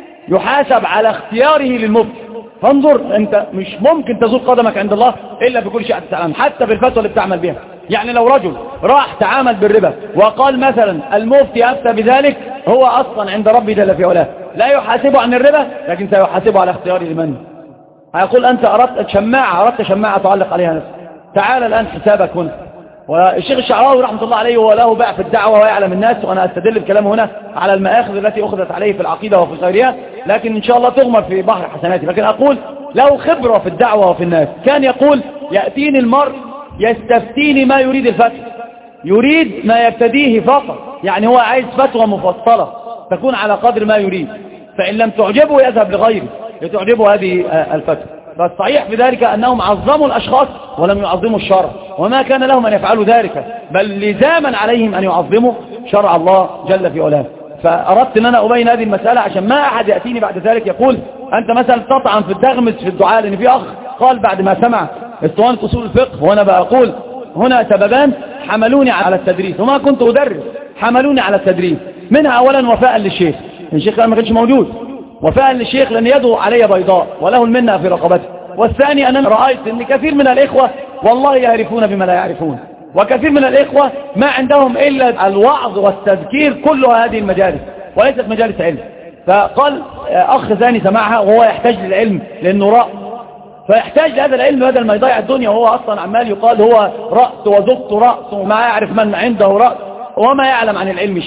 يحاسب على اختياره للمفتي. فانظر، انت مش ممكن تزول قدمك عند الله الا بكل شيء تتعلم، حتى بالفتوى اللي بتعمل بها. يعني لو رجل راح تعامل بالربا وقال مثلا المفتي افتى بذلك، هو اصلا عند ربي جل في علاه لا يحاسبه عن الربا، لكن سيحاسبه على اختياره لمن. هيقول انت اردت شماعه اردت شماعه تعلق عليها نفسك، تعال الان حسابك هنا. والشيخ الشعراوي رحمه الله عليه هو له باع في الدعوه ويعلم الناس، وانا استدل بكلامه هنا على المآخذ التي اخذت عليه في العقيده وفي غيرها، لكن ان شاء الله تغمر في بحر حسناتي. لكن اقول له خبره في الدعوه وفي الناس. كان يقول ياتيني المرء يستفتيني ما يريد الفتوى، يريد ما يبتديه فقط، يعني هو عايز فتوى مفصله تكون على قدر ما يريد، فان لم تعجبه يذهب لغيره لتعجبه هذه الفتوى. فالصحيح في ذلك أنهم عظموا الأشخاص ولم يعظموا الشرع، وما كان لهم أن يفعلوا ذلك، بل لزاما عليهم أن يعظموا شرع الله جل في علاه. فأردت أن أنا أبين هذه المسألة عشان ما أحد يأتيني بعد ذلك يقول أنت مثلا تطعن في الدغمس في الدعاء. لأن في أخ قال بعد ما سمع اسطوانة أصول الفقه، وأنا بقول هنا سببان حملوني على التدريس، وما كنت أدرس، حملوني على التدريس. منها أولا وفاء للشيخ، الشيخ ما كانش موجود، وفاء للشيخ لأن يده علي بيضاء وله المنة في رقبته. والثاني أنني رأيت أن كثير من الإخوة والله يعرفون بما لا يعرفون، وكثير من الإخوة ما عندهم إلا الوعظ والتذكير، كل هذه المجالس وليست مجالس علم. فقال أخ ثاني سمعها وهو يحتاج للعلم لأنه رأى، فيحتاج لهذا العلم بدل ما يضيع الدنيا، وهو أصلا عمال يقال هو رأس وزبط رأس وما يعرف من عنده رأس وما يعلم عن العلم شيئا.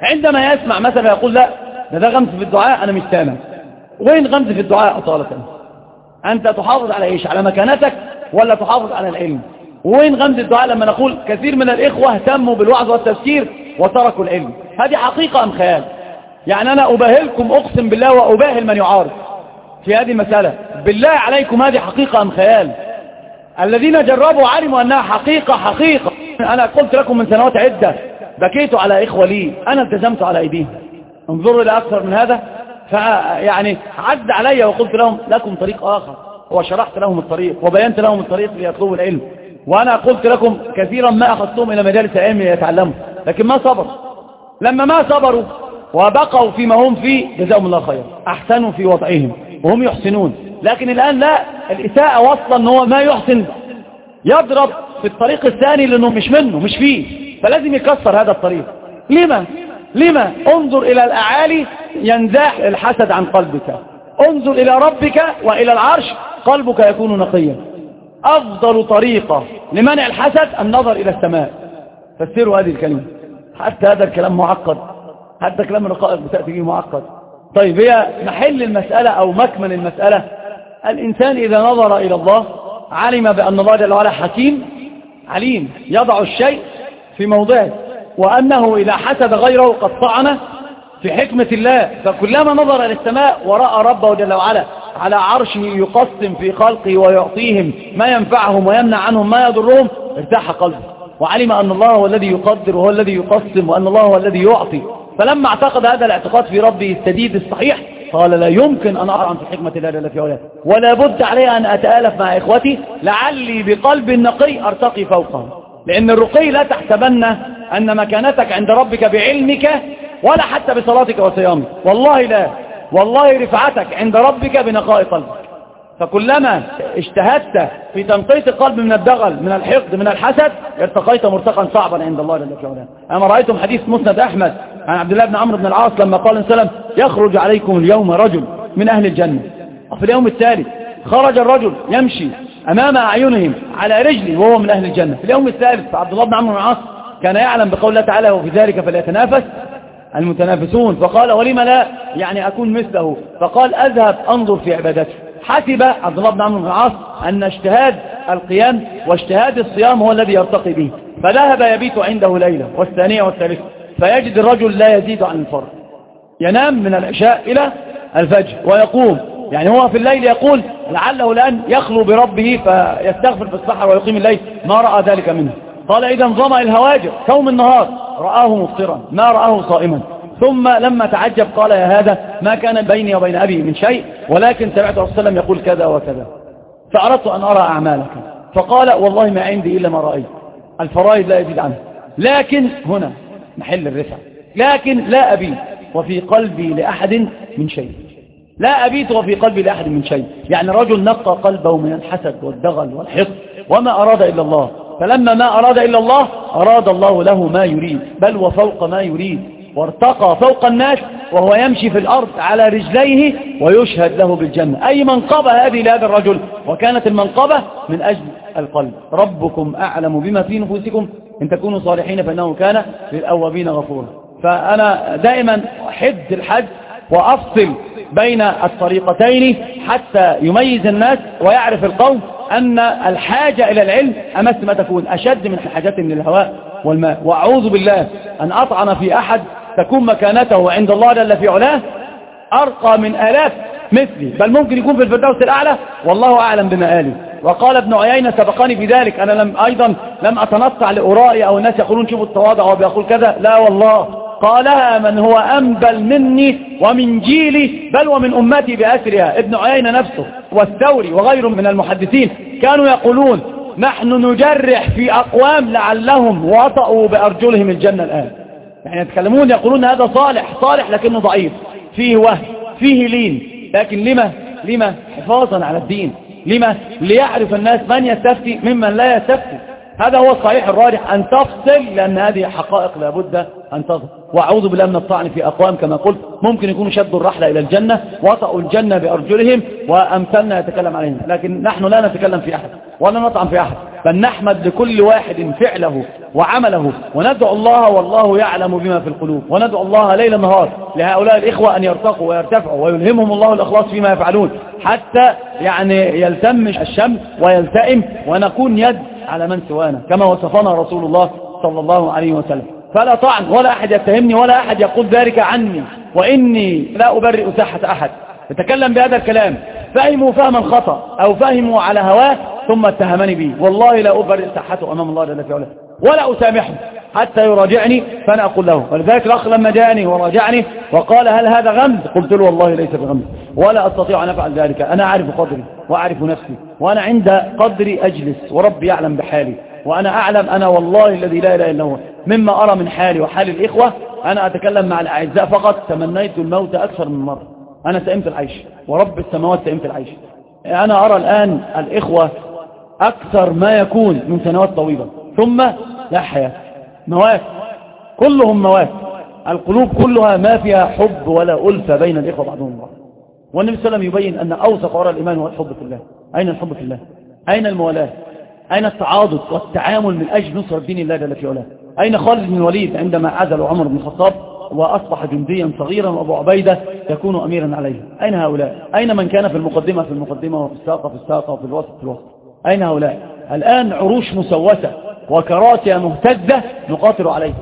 عندما يسمع مثلا يقول لا ده ده غمز في الدعاء أنا مش سامع. وين غمز في الدعاء أطالة؟ أنت تحافظ على إيش؟ على مكانتك ولا تحافظ على العلم؟ وين غمز الدعاء لما نقول كثير من الإخوة اهتموا بالوعظ والتفسير وتركوا العلم؟ هذه حقيقة أم خيال؟ يعني أنا أباهلكم أقسم بالله وأباهل من يعارض في هذه المسألة. بالله عليكم هذه حقيقة أم خيال؟ الذين جربوا علموا أنها حقيقة حقيقة. أنا قلت لكم من سنوات عدة بكيت على إخوة لي أنا التزمت على أيديهم. انظروا إلى أكثر من هذا. فيعني عد علي وقلت لهم لكم طريق آخر، وشرحت لهم الطريق وبينت لهم الطريق ليطلبوا العلم. وأنا قلت لكم كثيرا ما أخذتهم إلى مجالس العلم ليتعلموا، لكن ما صبروا. لما ما صبروا وبقوا فيما هم فيه جزاهم الله خير، أحسنوا في وضعهم وهم يحسنون. لكن الآن لا، الإساءة وصلا أنه ما يحسن يضرب في الطريق الثاني لأنه مش منه مش فيه، فلازم يكسر هذا الطريق. لما؟ لما؟ انظر إلى الأعالي ينزاح الحسد عن قلبك، انظر إلى ربك وإلى العرش قلبك يكون نقيا. أفضل طريقة لمنع الحسد النظر إلى السماء. فسروا هذه الكلمة. حتى هذا الكلام معقد، حتى كلام الرقائق بتأتي به معقد. طيب هي محل المسألة أو مكمن المسألة، الإنسان إذا نظر إلى الله علم بأن الله جل وعلا حكيم عليم يضع الشيء في موضعه، وأنه إذا حسد غيره قد طعن في حكمة الله. فكلما نظر إلى السماء ورأى ربه جل وعلا على عرشه يقسم في خلقه ويعطيهم ما ينفعهم ويمنع عنهم ما يضرهم ارتاح قلبه، وعلم أن الله هو الذي يقدر وهو الذي يقسم وأن الله هو الذي يعطي. فلما اعتقد هذا الاعتقاد في ربه السديد الصحيح قال لا يمكن أن أطعن في حكمة الله جل في علاه، ولا بد علي أن أتآلف مع إخوتي لعلي بقلب نقي أرتقي فوقهم. لأن الرقي لا تحسبن أن مكانتك عند ربك بعلمك ولا حتى بصلاتك وصيامك، والله لا، والله رفعتك عند ربك بنقاء قلبك. فكلما اجتهدت في تنقية القلب من الدغل من الحقد من الحسد ارتقيت مرتقا صعبا عند الله جل وعلا. أما رأيتم حديث مسند أحمد عن عبد الله بن عمرو بن العاص لما قال النبي صلى الله عليه وسلم يخرج عليكم اليوم رجل من أهل الجنة، وفي اليوم الثالث خرج الرجل يمشي أمام أعينهم على رجله وهو من أهل الجنة. في اليوم الثالث فعبد الله بن عمرو بن العاص كان يعلم بقول الله تعالى وفي ذلك فليتنافس المتنافسون، فقال ولم لا يعني أكون مثله، فقال أذهب أنظر في عبادته. حسب عبد الله بن عمرو بن العاص أن اجتهاد القيام واجتهاد الصيام هو الذي يرتقي به، فذهب يبيت عنده ليلة والثانية والثالثة فيجد الرجل لا يزيد عن الفرد، ينام من العشاء إلى الفجر ويقوم، يعني هو في الليل يقول لعله الآن يخلو بربه فيستغفر في السحر ويقيم الليل، ما رأى ذلك منه. قال إذا ظمأ الهواجر صوم النهار رآه مفطرا ما رآه صائما. ثم لما تعجب قال يا هذا ما كان بيني وبين أبي من شيء، ولكن سمعت رسول الله يقول كذا وكذا فأردت أن أرى أعمالك. فقال والله ما عندي إلا ما رأيت، الفرائض لا يزيد عنه، لكن هنا محل الرفع، لكن لا أبيت وفي قلبي لأحد من شيء، لا أبيت وفي قلبي لأحد من شيء. يعني رجل نقى قلبه من الحسد والدغل والحقد وما أراد إلا الله، فلما ما أراد إلا الله أراد الله له ما يريد بل وفوق ما يريد، وارتقى فوق الناس وهو يمشي في الأرض على رجليه ويشهد له بالجنة. أي منقبة هذه لهذا الرجل، وكانت المنقبة من أجل القلب. ربكم أعلم بما في نفوسكم إن تكونوا صالحين فإنه كان للأوابين غفورا. فأنا دائما أحد الحد وأفصل بين الطريقتين حتى يميز الناس ويعرف القوم أن الحاجة إلى العلم أمس ما تكون أشد من حاجتهم للهواء والماء. وأعوذ بالله أن أطعن في أحد تكون مكانته عند الله جل في علاه أرقى من آلاف مثلي، بل ممكن يكون في الفردوس الأعلى والله أعلم بمآلي. وقال ابن عيينة سبقني في ذلك، أنا لم أيضا لم أتنطع لأرائي أو الناس يقولون شوفوا التواضع وبيقول كذا، لا والله قالها من هو أنبل مني ومن جيلي بل ومن أمتي بأسرها. ابن عيينة نفسه والثوري وغيرهم من المحدثين كانوا يقولون نحن نجرح في أقوام لعلهم وطأوا بأرجلهم الجنة الآن. يعني يتكلمون يقولون هذا صالح صالح لكنه ضعيف، فيه وهم فيه لين، لكن لما لما حفاظا على الدين، لما ليعرف الناس من يستفتي ممن لا يستفتي. هذا هو الصحيح الراجح، أن تفصل، لأن هذه حقائق لابد أن تظهر. وأعوذ بالله من الطعن في أقوام كما قلت ممكن يكونوا شدوا الرحلة إلى الجنة وطأوا الجنة بأرجلهم وأمثلنا يتكلم عليهم، لكن نحن لا نتكلم في أحد ولا نطعن في أحد، بل نحمد لكل واحد فعله وعمله، وندعو الله والله يعلم بما في القلوب، وندعو الله ليل نهار لهؤلاء الإخوة أن يرتقوا ويرتفعوا ويلهمهم الله الإخلاص فيما يفعلون، حتى يعني يلتم الشمس ويلتئم ونكون يد على من سوانا كما وصفنا رسول الله صلى الله عليه وسلم. فلا طعن ولا أحد يتهمني ولا أحد يقول ذلك عني، وإني لا أبرئ ساحة أحد. يتكلم بهذا الكلام فهموا فهما خطأ أو فهموا على هواه ثم اتهمني به، والله لا أبرئ ساحته أمام الله جل في علاه ولا أسامحه حتى يراجعني فأنا أقول له. ولذلك الأخ لما جاءني وراجعني وقال هل هذا غمز، قلت له والله ليس بغمز ولا أستطيع أن أفعل ذلك، أنا أعرف قدري وأعرف نفسي، وأنا عند قدري أجلس وربي يعلم بحالي، وأنا أعلم أنا والله الذي لا إله إلا هو مما أرى من حالي وحال الإخوة. أنا أتكلم مع الأعزاء فقط، تمنيت الموت أكثر من مرة، أنا سئمت العيش ورب السماوات سئمت العيش. أنا أرى الآن الإخوة أكثر ما يكون من سنوات طويلة ثم لا حياة، موات كلهم موات، القلوب كلها ما فيها حب ولا ألفة بين الإخوة بعضهم بعض. والنبي صلى الله عليه وسلم يبين أن أوثق وراء الإيمان هو الحب في الله. أين الحب في الله؟ أين الموالاة؟ أين التعاضد والتعامل من أجل نصرة دين الله جل في علاه؟ أين خالد بن الوليد عندما عزل عمر بن الخطاب وأصبح جنديا صغيرا وأبو عبيدة يكون أميرا عليه؟ أين هؤلاء؟ أين من كان في المقدمة في المقدمة وفي الساقة في الساقة وفي الوسط في الوسط؟ أين هؤلاء؟ الآن عروش مسوسة وكراسي مهتدة نقاتل عليه.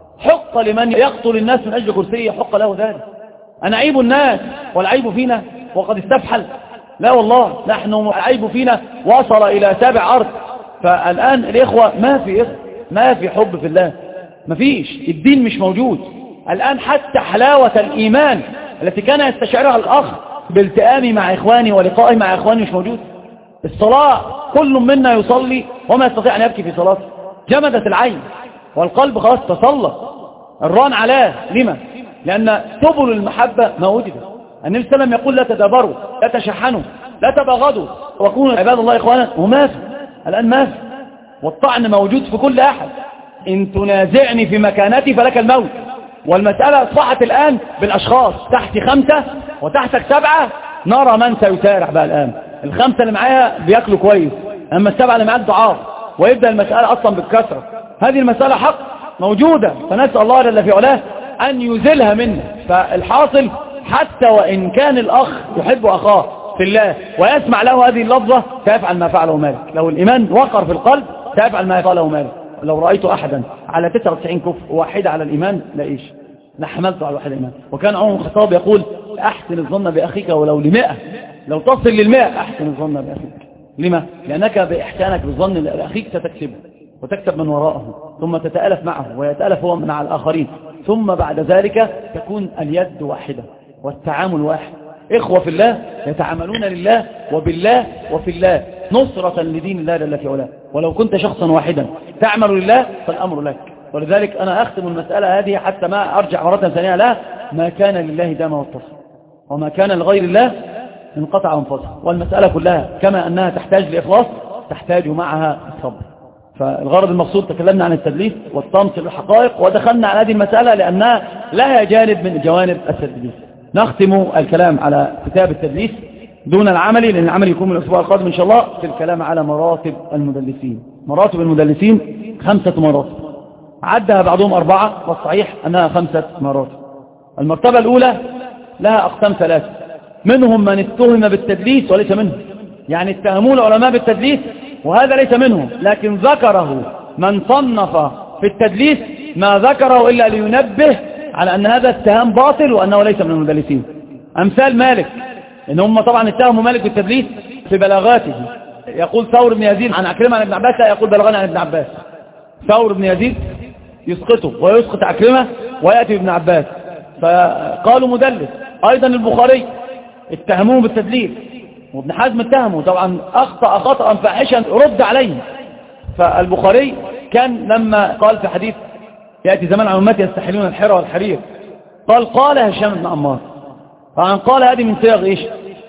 حق لمن يقتل الناس من أجل كرسي، حق له ذلك. أنا عيب الناس والعيب فينا وقد استفحل؟ لا والله، نحن العيب فينا وصل إلى سابع أرض. فالآن الإخوة ما في إخوة، ما في حب في الله، ما فيش، الدين مش موجود الآن. حتى حلاوة الإيمان التي كان يستشعرها الأخ بالتئامي مع إخواني ولقائي مع إخواني مش موجود. الصلاة كل منا يصلي وما يستطيع أن يبكي في صلاته، جمدت العين والقلب خلاص تصلى، الران علاه. لما؟ لأن سبل المحبة ما وجدت. النبي صلى الله عليه وسلم يقول لا تدابروا، لا تشحنوا، لا تباغضوا، وكونوا عباد الله إخوانا، وما في الآن ما في، والطعن موجود في كل أحد. إن تنازعني في مكانتي فلك الموت. والمسألة أصبحت الآن بالأشخاص، تحت خمسة وتحتك سبعة، نرى من سيسارع بقى الآن. الخمسة اللي معايا بيأكلوا كويس، أما السبعة اللي معاك ضعاف، ويبدأ المسألة أصلا بالكثرة. هذه المسألة حق موجودة، فنسأل الله جل في علاه أن يزلها منا. فالحاصل حتى وإن كان الأخ يحب أخاه في الله ويسمع له هذه اللفظة سيفعل ما فعله مالك. لو الإيمان وقر في القلب سيفعل ما فعله مالك. لو رأيت أحدا على تسعة وتسعين كفر وواحدة على الإيمان لا إيش لحملته على واحد الإيمان. وكان عمر بن الخطاب يقول أحسن الظن بأخيك ولو لمئة، لو تصل للمئة أحسن الظن بأخيك. لما؟ لأنك بإحسانك بالظن لأخيك ستكسبه وتكسب من وراءه، ثم تتألف معه ويتألف هو مع الآخرين، ثم بعد ذلك تكون اليد واحدة والتعامل واحد. إخوة في الله يتعاملون لله وبالله وفي الله، نصرة لدين الله جل في علاه. ولو كنت شخصا واحدا تعمل لله فالأمر لك. ولذلك أنا أختم المسألة هذه حتى ما أرجع مرة ثانية لها: ما كان لله دام واتصل، وما كان لغير الله انقطع وانفصل. والمسألة كلها كما أنها تحتاج لإخلاص تحتاج معها الصبر. فالغرض المقصود تكلمنا عن التدليس والطمس للحقائق، ودخلنا على هذه المسألة لأنها لها جانب من جوانب التدليس. نختم الكلام على كتاب التدليس دون العمل، لأن العمل يكون من الأسبوع القادم إن شاء الله، في الكلام على مراتب المدلسين. مراتب المدلسين خمسة مراتب، عدها بعضهم أربعة والصحيح أنها خمسة مراتب. المرتبة الأولى لها أقسام ثلاثة، منهم من اتهم بالتدليس وليس منهم، يعني اتهموا العلماء بالتدليس وهذا ليس منهم، لكن ذكره من صنف في التدليس ما ذكره إلا لينبه على أن هذا اتهام باطل وأنه ليس من المدلسين. أمثال مالك، إن هم طبعا اتهموا مالك بالتدليس في بلاغاته. يقول ثور بن يزيد عن عكرمة عن ابن عباس، لا يقول بلغنا عن ابن عباس. ثور بن يزيد يسقطه ويسقط عكرمة ويأتي ابن عباس، فقالوا مدلس. أيضا البخاري اتهموه بالتدليس، وابن حزم اتهمه طبعا أخطأ خطأ فاحشا رد عليه. فالبخاري كان لما قال في حديث يأتي زمان عن أمتي يستحلون الحرى والحرير، قال قال هشام بن عمار، طبعا قال هذه من صيغ إيش؟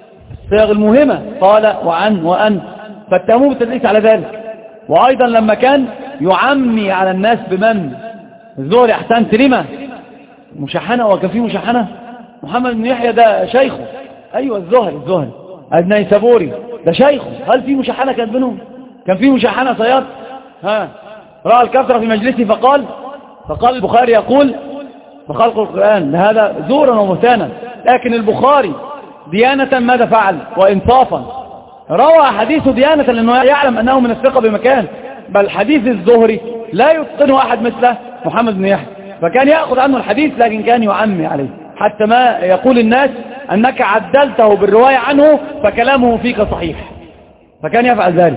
صيغ المهمة، قال وعن وأن، فاتهموه بالتدليس على ذلك. وأيضا لما كان يعمي على الناس بمن الزهري أحسنت لما مشحنة، وكان فيه مشحنة. محمد بن يحيى ده شيخه، أيوة الزهري الزهري النيسابوري ده شيخه، هل في مشحنة كانت بينهم؟ كان في مشاحنة صياد، ها رأى الكثرة في مجلسه فقال فقال البخاري يقول فخلق القرآن هذا زورا ومهتانا. لكن البخاري ديانة ماذا فعل وإنصافا؟ روى حديثه ديانة لأنه يعلم أنه من الثقة بمكان، بل حديث الزهري لا يتقنه أحد مثله محمد بن يحيى، فكان يأخذ عنه الحديث لكن كان يعمي عليه حتى ما يقول الناس أنك عدلته بالرواية عنه فكلامه فيك صحيح، فكان يفعل ذلك.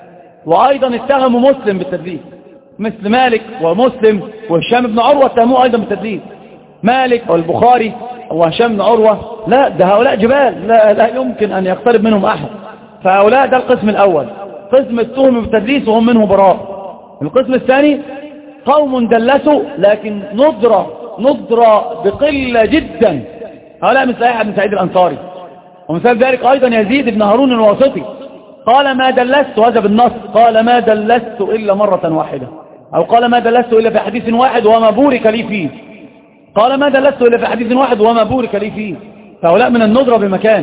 وأيضا اتهموا مسلم بالتدليس، مثل مالك ومسلم وهشام بن عروة اتهموه أيضا بالتدليس. مالك والبخاري وهشام بن عروة لا، ده هؤلاء جبال لا, لا يمكن أن يقترب منهم أحد. فهؤلاء ده القسم الأول، قسم التهم بالتدليس وهم منه براء. القسم الثاني قوم دلسوا لكن ندرة ندرة بقلة جدا، هؤلاء مثل يحيى بن سعيد الأنصاري، ومثال ذلك أيضا يزيد بن هارون الواسطي قال ما دلست، هذا بالنص، قال ما دلست إلا مرة واحدة، أو قال ما دلست إلا في حديث واحد وما بورك لي فيه، قال ما دلست إلا في حديث واحد وما بورك لي فيه. فهؤلاء من الندرة بمكان،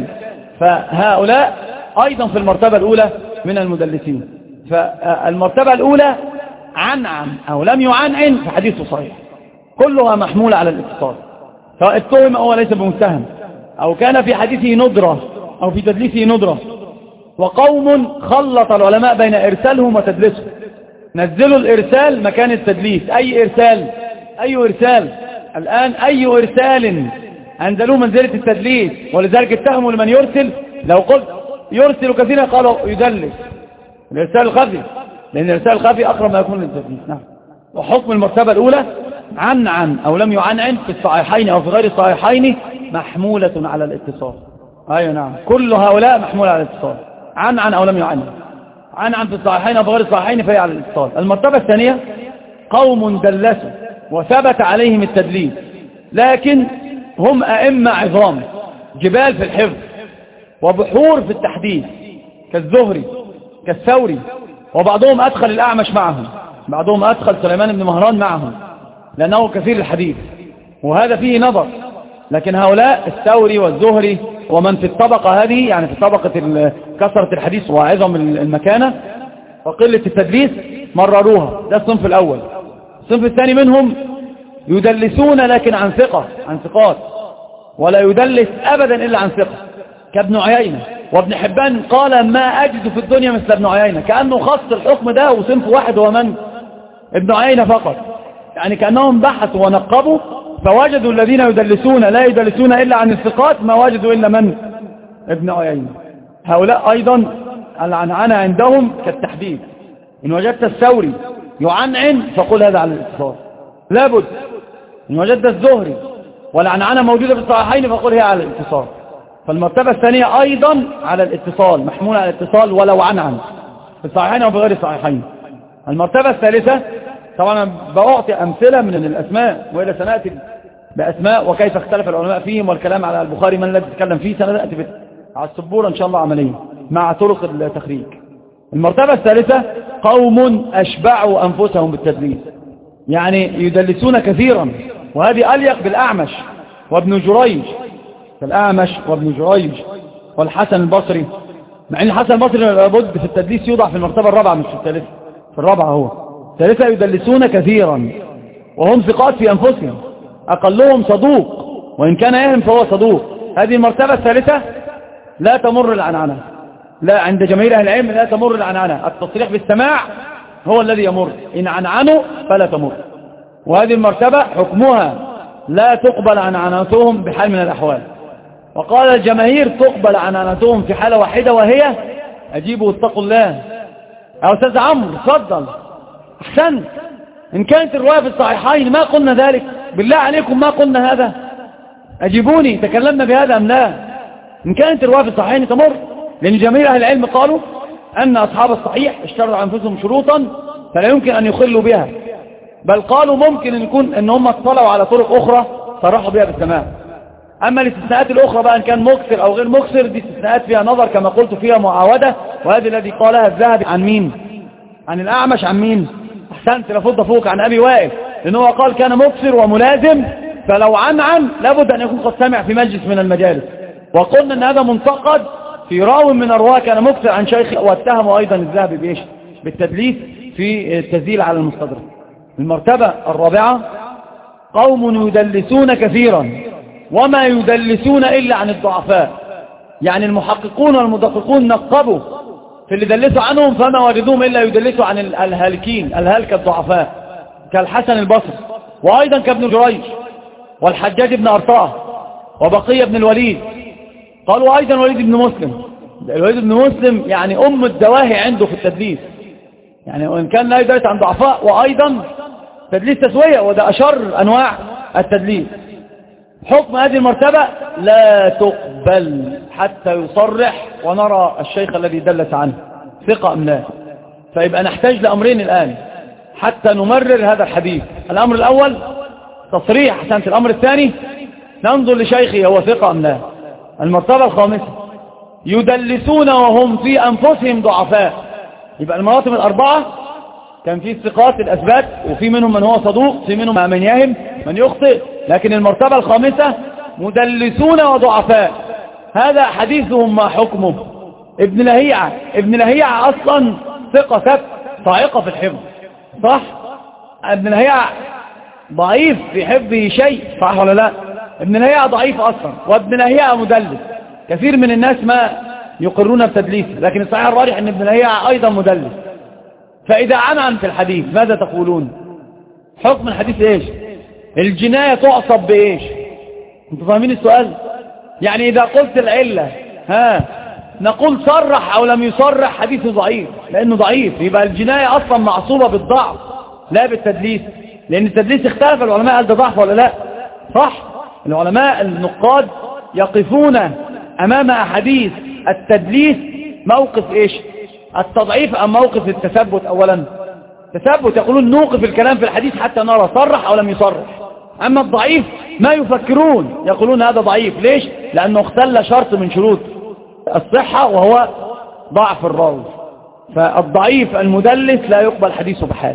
فهؤلاء أيضا في المرتبة الأولى من المدلسين. فالمرتبة الأولى عنعن أو لم يعنعن فحديثه صحيح، كلها محمولة على الاتصال، سواء اتهم أو ليس بمتهم، أو كان في حديثه ندرة أو في تدليسه ندرة. وقوم خلط العلماء بين إرسالهم وتدليسهم، نزلوا الإرسال مكان التدليس. أي إرسال؟ أي إرسال الآن؟ أي إرسال أنزلوه منزلة التدليس، ولذلك اتهموا لمن يرسل. لو قلت يرسل كثيرا قالوا يدلس، الإرسال الخفي، لأن الإرسال الخفي أقرب ما يكون للتدليس. نعم. وحكم المرتبة الأولى عن عن أو لم يعنعن في الصحيحين أو في غير الصحيحين محمولة على الاتصال. أيوة نعم، كل هؤلاء محمولة على الاتصال، عن عن أو لم يعنعن، عن عن في الصحيحين أو في غير الصحيحين فهي على الاتصال. المرتبة الثانية قوم دلسوا وثبت عليهم التدليس، لكن هم أئمة عظام جبال في الحفظ وبحور في التحديث كالزهري كالثوري، وبعضهم أدخل الأعمش معهم، بعضهم أدخل سليمان بن مهران معهم لأنه كثير الحديث، وهذا فيه نظر. لكن هؤلاء الثوري والزهري ومن في الطبقة هذه، يعني في طبقة كثرة الحديث وعظم المكانة وقلة التدليس، مرروها. ده الصنف الأول. الصنف الثاني منهم يدلسون لكن عن ثقة، عن ثقات، ولا يدلس أبدا إلا عن ثقة، كابن عيينة وابن حبان قال ما أجد في الدنيا مثل ابن عيينة، كأنه خص الحكم ده وصنف واحد هو من؟ ابن عيينة فقط، يعني كأنهم بحثوا ونقبوا فوجدوا الذين يدلسون لا يدلسون إلا عن الثقات، ما وجدوا إلا من؟ ابن عيينة. هؤلاء أيضا العنعنة عندهم كالتحديد، إن وجدت الثوري يعنعن فقل هذا على الاتصال، لابد. إن وجدت الزهري والعنعنة موجودة في الصحيحين فقل هي على الاتصال. فالمرتبة الثانية أيضا على الاتصال، محمولة على الاتصال ولو عنعن في الصحيحين أو في غير الصحيحين. المرتبة الثالثة طبعا بأعطي أمثلة من الأسماء، وإلى سنأتي بأسماء وكيف اختلف العلماء فيهم، والكلام على البخاري من الذي تتكلم فيه سنأتي على السبورة إن شاء الله عمليا مع طرق التخريج. المرتبة الثالثة قوم أشبعوا أنفسهم بالتدليس، يعني يدلسون كثيرا، وهذه أليق بالأعمش وابن جريج، الأعمش وابن جريج والحسن البصري، مع أن الحسن البصري لابد في التدليس يوضع في المرتبة الرابعة مش في الثالثة، في الرابعة هو الثالثة. يدلسون كثيرا وهم ثقات في أنفسهم، أقلهم صدوق وإن كان يهم فهو صدوق. هذه المرتبة الثالثة لا تمر العنعنة، لا عند جماهير أهل العلم لا تمر العنعنة، التصريح بالسماع هو الذي يمر، إن عنعنوا فلا تمر. وهذه المرتبة حكمها لا تقبل عنعنتهم بحال من الأحوال. وقال الجماهير تقبل عنعنتهم في حالة واحدة، وهي أجيبوا واتقوا الله. يا أستاذ عمرو اتفضل. أحسنت، إن كانت الرواية في الصحيحين ما قلنا ذلك، بالله عليكم ما قلنا هذا، أجيبوني تكلمنا بهذا أم لا؟ إن كانت الرواية في الصحيحين تمر، لأن جميع أهل العلم قالوا أن أصحاب الصحيح اشتروا على أنفسهم شروطا فلا يمكن أن يخلوا بها، بل قالوا ممكن أن يكون أن هم اطلعوا على طرق أخرى صرحوا بها بالسماع. أما الاستثناءات الأخرى بقى إن كان مكسر أو غير مكسر، دي استثناءات فيها نظر كما قلت، فيها معاودة، وهذه الذي قالها الذهبي عن مين؟ عن الأعمش. عن مين؟ أحسنت، لفض فوق عن أبي وائل، لأنه قال كان مكسر وملازم، فلو عن عن لابد أن يكون قد سمع في مجلس من المجالس. وقلنا أن هذا منتقد في راو من الرواة كان مكسر عن شيخ، واتهموا أيضا الذهبي بإيش؟ بالتدليس في التسجيل على المستدرك. المرتبة الرابعة قوم يدلسون كثيرا وما يدلسون إلا عن الضعفاء، يعني المحققون والمدققون نقبوا في اللي دلسوا عنهم فما وجدوهم إلا يدلسوا عن الهالكين الهالك الضعفاء كالحسن البصري، وأيضا كابن جريج والحجاج بن أرطاة وبقية بن الوليد. قالوا أيضا الوليد بن مسلم. الوليد بن مسلم يعني أم الدواهي عنده في التدليس، يعني وإن كان لا يدلس عن ضعفاء وأيضا تدليس تسوية، وده أشر أنواع التدليس. حكم هذه المرتبة لا تقبل حتى يصرح ونرى الشيخ الذي دلس عنه ثقة أم لا. فيبقى نحتاج لأمرين الآن حتى نمرر هذا الحديث. الأمر الأول تصريح حسنت، الأمر الثاني ننظر لشيخه هو ثقة أم لا. المرتبة الخامسة يدلسون وهم في أنفسهم ضعفاء. يبقى المراتب الأربعة كان في الثقات الأثبات، وفي منهم من هو صدوق، في منهم من يهم من يخطئ، لكن المرتبة الخامسة مدلسون وضعفاء. هذا حديثهم ما حكمه. ابن لهيعة ابن لهيعة أصلا ثقة ثبت صاعقة في الحفظ، صح؟ ابن لهيعة ضعيف في حفظه شيء، صح ولا لا؟ ابن لهيعة ضعيف أصلا، وابن لهيعة مدلس. كثير من الناس ما يقرون بتدليسه، لكن الصحيح الراجح أن ابن لهيعة أيضا مدلس. فإذا عنعن في الحديث ماذا تقولون؟ حكم الحديث إيش؟ الجناية تعصب بإيش؟ انتوا فاهمين السؤال؟ يعني إذا قلت العلة ها نقول صرح أو لم يصرح حديثه ضعيف، لأنه ضعيف يبقى الجناية أصلا معصوبة بالضعف لا بالتدليس، لأن التدليس اختلف العلماء هل ده ضعف ولا لا؟ صح؟ العلماء النقاد يقفون أمام أحاديث التدليس موقف إيش؟ التضعيف أم موقف التثبت؟ أولا تثبت، يقولون نوقف الكلام في الحديث حتى نرى صرح أو لم يصرح. أما الضعيف ما يفكرون، يقولون هذا ضعيف. ليش؟ لأنه اختل شرط من شروط الصحة وهو ضعف الراوي. فالضعيف المدلس لا يقبل حديثه بحال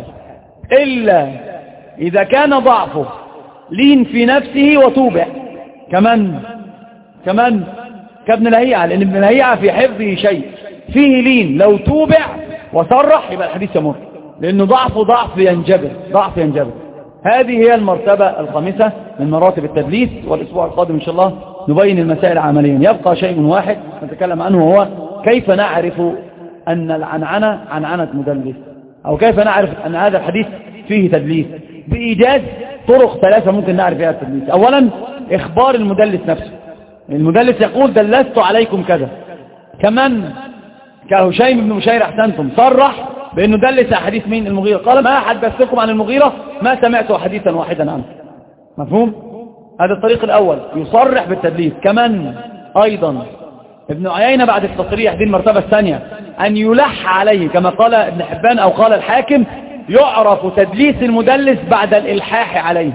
إلا إذا كان ضعفه لين في نفسه وتوبع. كمان كمان كابن لهيعة، لأن ابن لهيعة في حفظه شيء فيه لين، لو توبع وصرح يبقى الحديث يمر، لأنه ضعفه ضعف ينجبر ضعف ينجبر. هذه هي المرتبة الخامسة من مراتب التدليس، والأسبوع القادم إن شاء الله نبين المسائل عمليا. يبقى شيء واحد نتكلم عنه وهو كيف نعرف أن العنعنة عنعنة مدلس، أو كيف نعرف أن هذا الحديث فيه تدليس. بإيجاز طرق ثلاثة ممكن نعرف فيها التدليس. أولا إخبار المدلس نفسه، المدلس يقول دلست عليكم كذا. كمان كهشيم بن مشير أحسنتم صرح بأنه دلس حديث مين؟ المغيرة. قال ما حدثتكم عن المغيرة ما سمعت حديثا واحدا عنه. مفهوم؟ هذا الطريق الأول يصرح بالتدليس. كمان أيضا ابن عيينة بعد التصريح دي المرتبة الثانية أن يلح عليه كما قال ابن حبان أو قال الحاكم يعرف تدليس المدلس بعد الإلحاح عليه.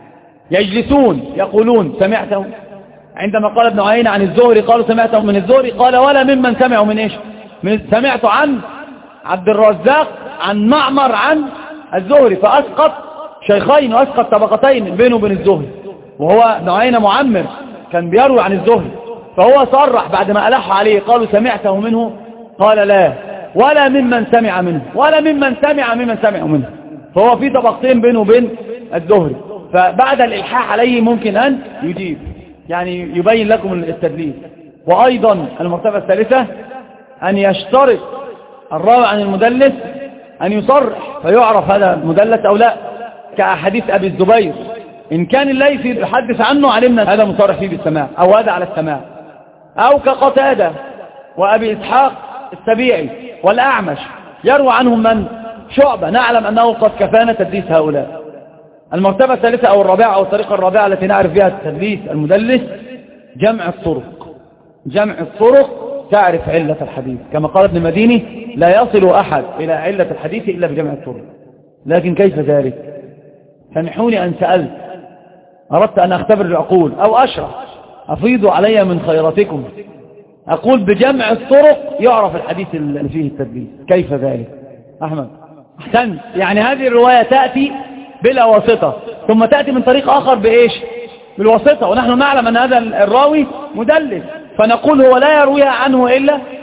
يجلسون يقولون سمعته، عندما قال ابن عيينة عن الزهري قالوا سمعته من الزهري، قال ولا ممن سمعوا من إيش؟ من سمعته عن عبد الرزاق عن معمر عن الزهري، فأسقط شيخين وأسقط طبقتين بينه وبين الزهري، وهو ابن عيينة معمر كان بيروي عن الزهري، فهو صرح بعد ما ألح عليه قالوا سمعته منه، قال لا ولا ممن سمع منه ولا ممن سمع ممن سمع منه، فهو في طبقتين بينه وبين الزهري. فبعد الإلحاح عليه ممكن أن يجيب، يعني يبين لكم التدليس. وأيضا المرتبة الثالثة أن يشترط الراوي عن المدلس أن يصرح فيعرف هذا مدلس أو لا، كأحاديث أبي الزبير إن كان الليثي يحدث عنه علمنا هذا مصرح فيه بالسماع أو هذا على السماع، أو كقتادة وأبي إسحاق السبيعي والأعمش يروى عنهم من؟ شعبة، نعلم أنه قد كفانا تدليس هؤلاء. المرتبة الثالثة أو الرابعة أو الطريقة الرابعة التي نعرف فيها تدليس المدلس جمع الطرق. جمع الطرق تعرف علة الحديث، كما قال ابن مديني لا يصل أحد إلى علة الحديث إلا بجمع الطرق. لكن كيف ذلك؟ سامحوني أن سألت، أردت أن أختبر العقول أو أشرح، أفيضوا علي من خيراتكم. أقول بجمع الطرق يعرف الحديث اللي فيه التدليس، كيف ذلك؟ أحمد أحسن، يعني هذه الرواية تأتي بلا واسطة ثم تأتي من طريق آخر بإيش؟ بالواسطة، ونحن نعلم أن هذا الراوي مدلس، فنقول هو لا يرويها عنه إلا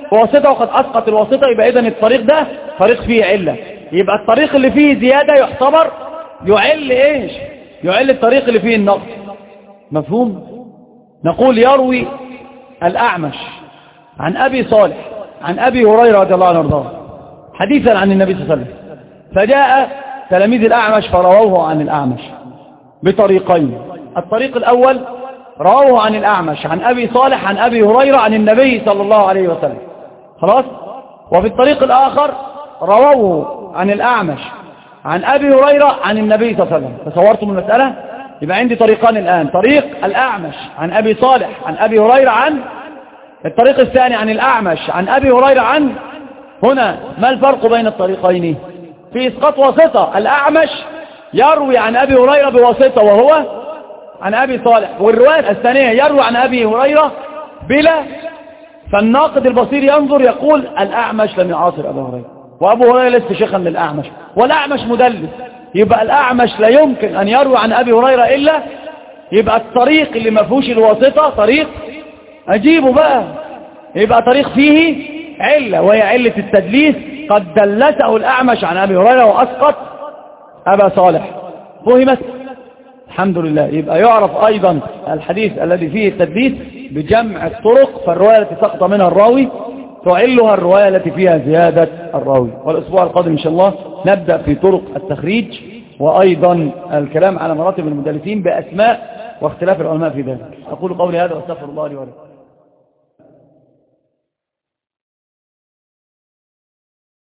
بواسطة وقد أسقط الواسطة، يبقى إذن الطريق ده طريق فيه علة، يبقى الطريق اللي فيه زيادة يعتبر يعل إيش؟ يعل الطريق اللي فيه النقص. مفهوم؟ نقول يروي الأعمش عن أبي صالح عن أبي هريرة رضي الله عنه وارضاه حديثا عن النبي صلى الله عليه وسلم، فجاء تلاميذ الأعمش فرووه عن الأعمش بطريقين. الطريق الأول رووه عن الأعمش عن أبي صالح عن أبي هريرة عن النبي صلى الله عليه وسلم، خلاص. وفي الطريق الآخر رووه عن الأعمش عن أبي هريرة عن النبي صلى الله عليه وسلم. تصورتم المسألة؟ يبقى عندي طريقان الآن، طريق الأعمش عن أبي صالح عن أبي هريرة عن الطريق الثاني عن الأعمش عن أبي هريرة عن. هنا ما الفرق بين الطريقين؟ في إسقاط واسطة، الأعمش يروي عن أبي هريرة بواسطة وهو عن أبي صالح، والرواية الثانية يروي عن أبي هريرة بلا. فالناقد البصير ينظر يقول الأعمش لم يعاصر أبو هريرة، وأبو هريرة لست شيخا للأعمش، والأعمش مدلس، يبقى الأعمش لا يمكن أن يروي عن أبي هريرة إلا، يبقى الطريق اللي ما فيهوش الواسطة طريق أجيبه بقى، يبقى طريق فيه علة وهي علة التدليس، قد دلسه الأعمش عن أبي هريرة وأسقط أبا صالح. فهمت؟ الحمد لله. يبقى يعرف أيضا الحديث الذي فيه التدليس بجمع الطرق، فالرواية التي سقط منها الراوي تعلها الرواية التي فيها زيادة الراوي. والأسبوع القادم إن شاء الله نبدأ في طرق التخريج، وأيضا الكلام على مراتب المدلسين بأسماء واختلاف العلماء في ذلك. أقول قولي هذا واستغفر الله لي ولكم.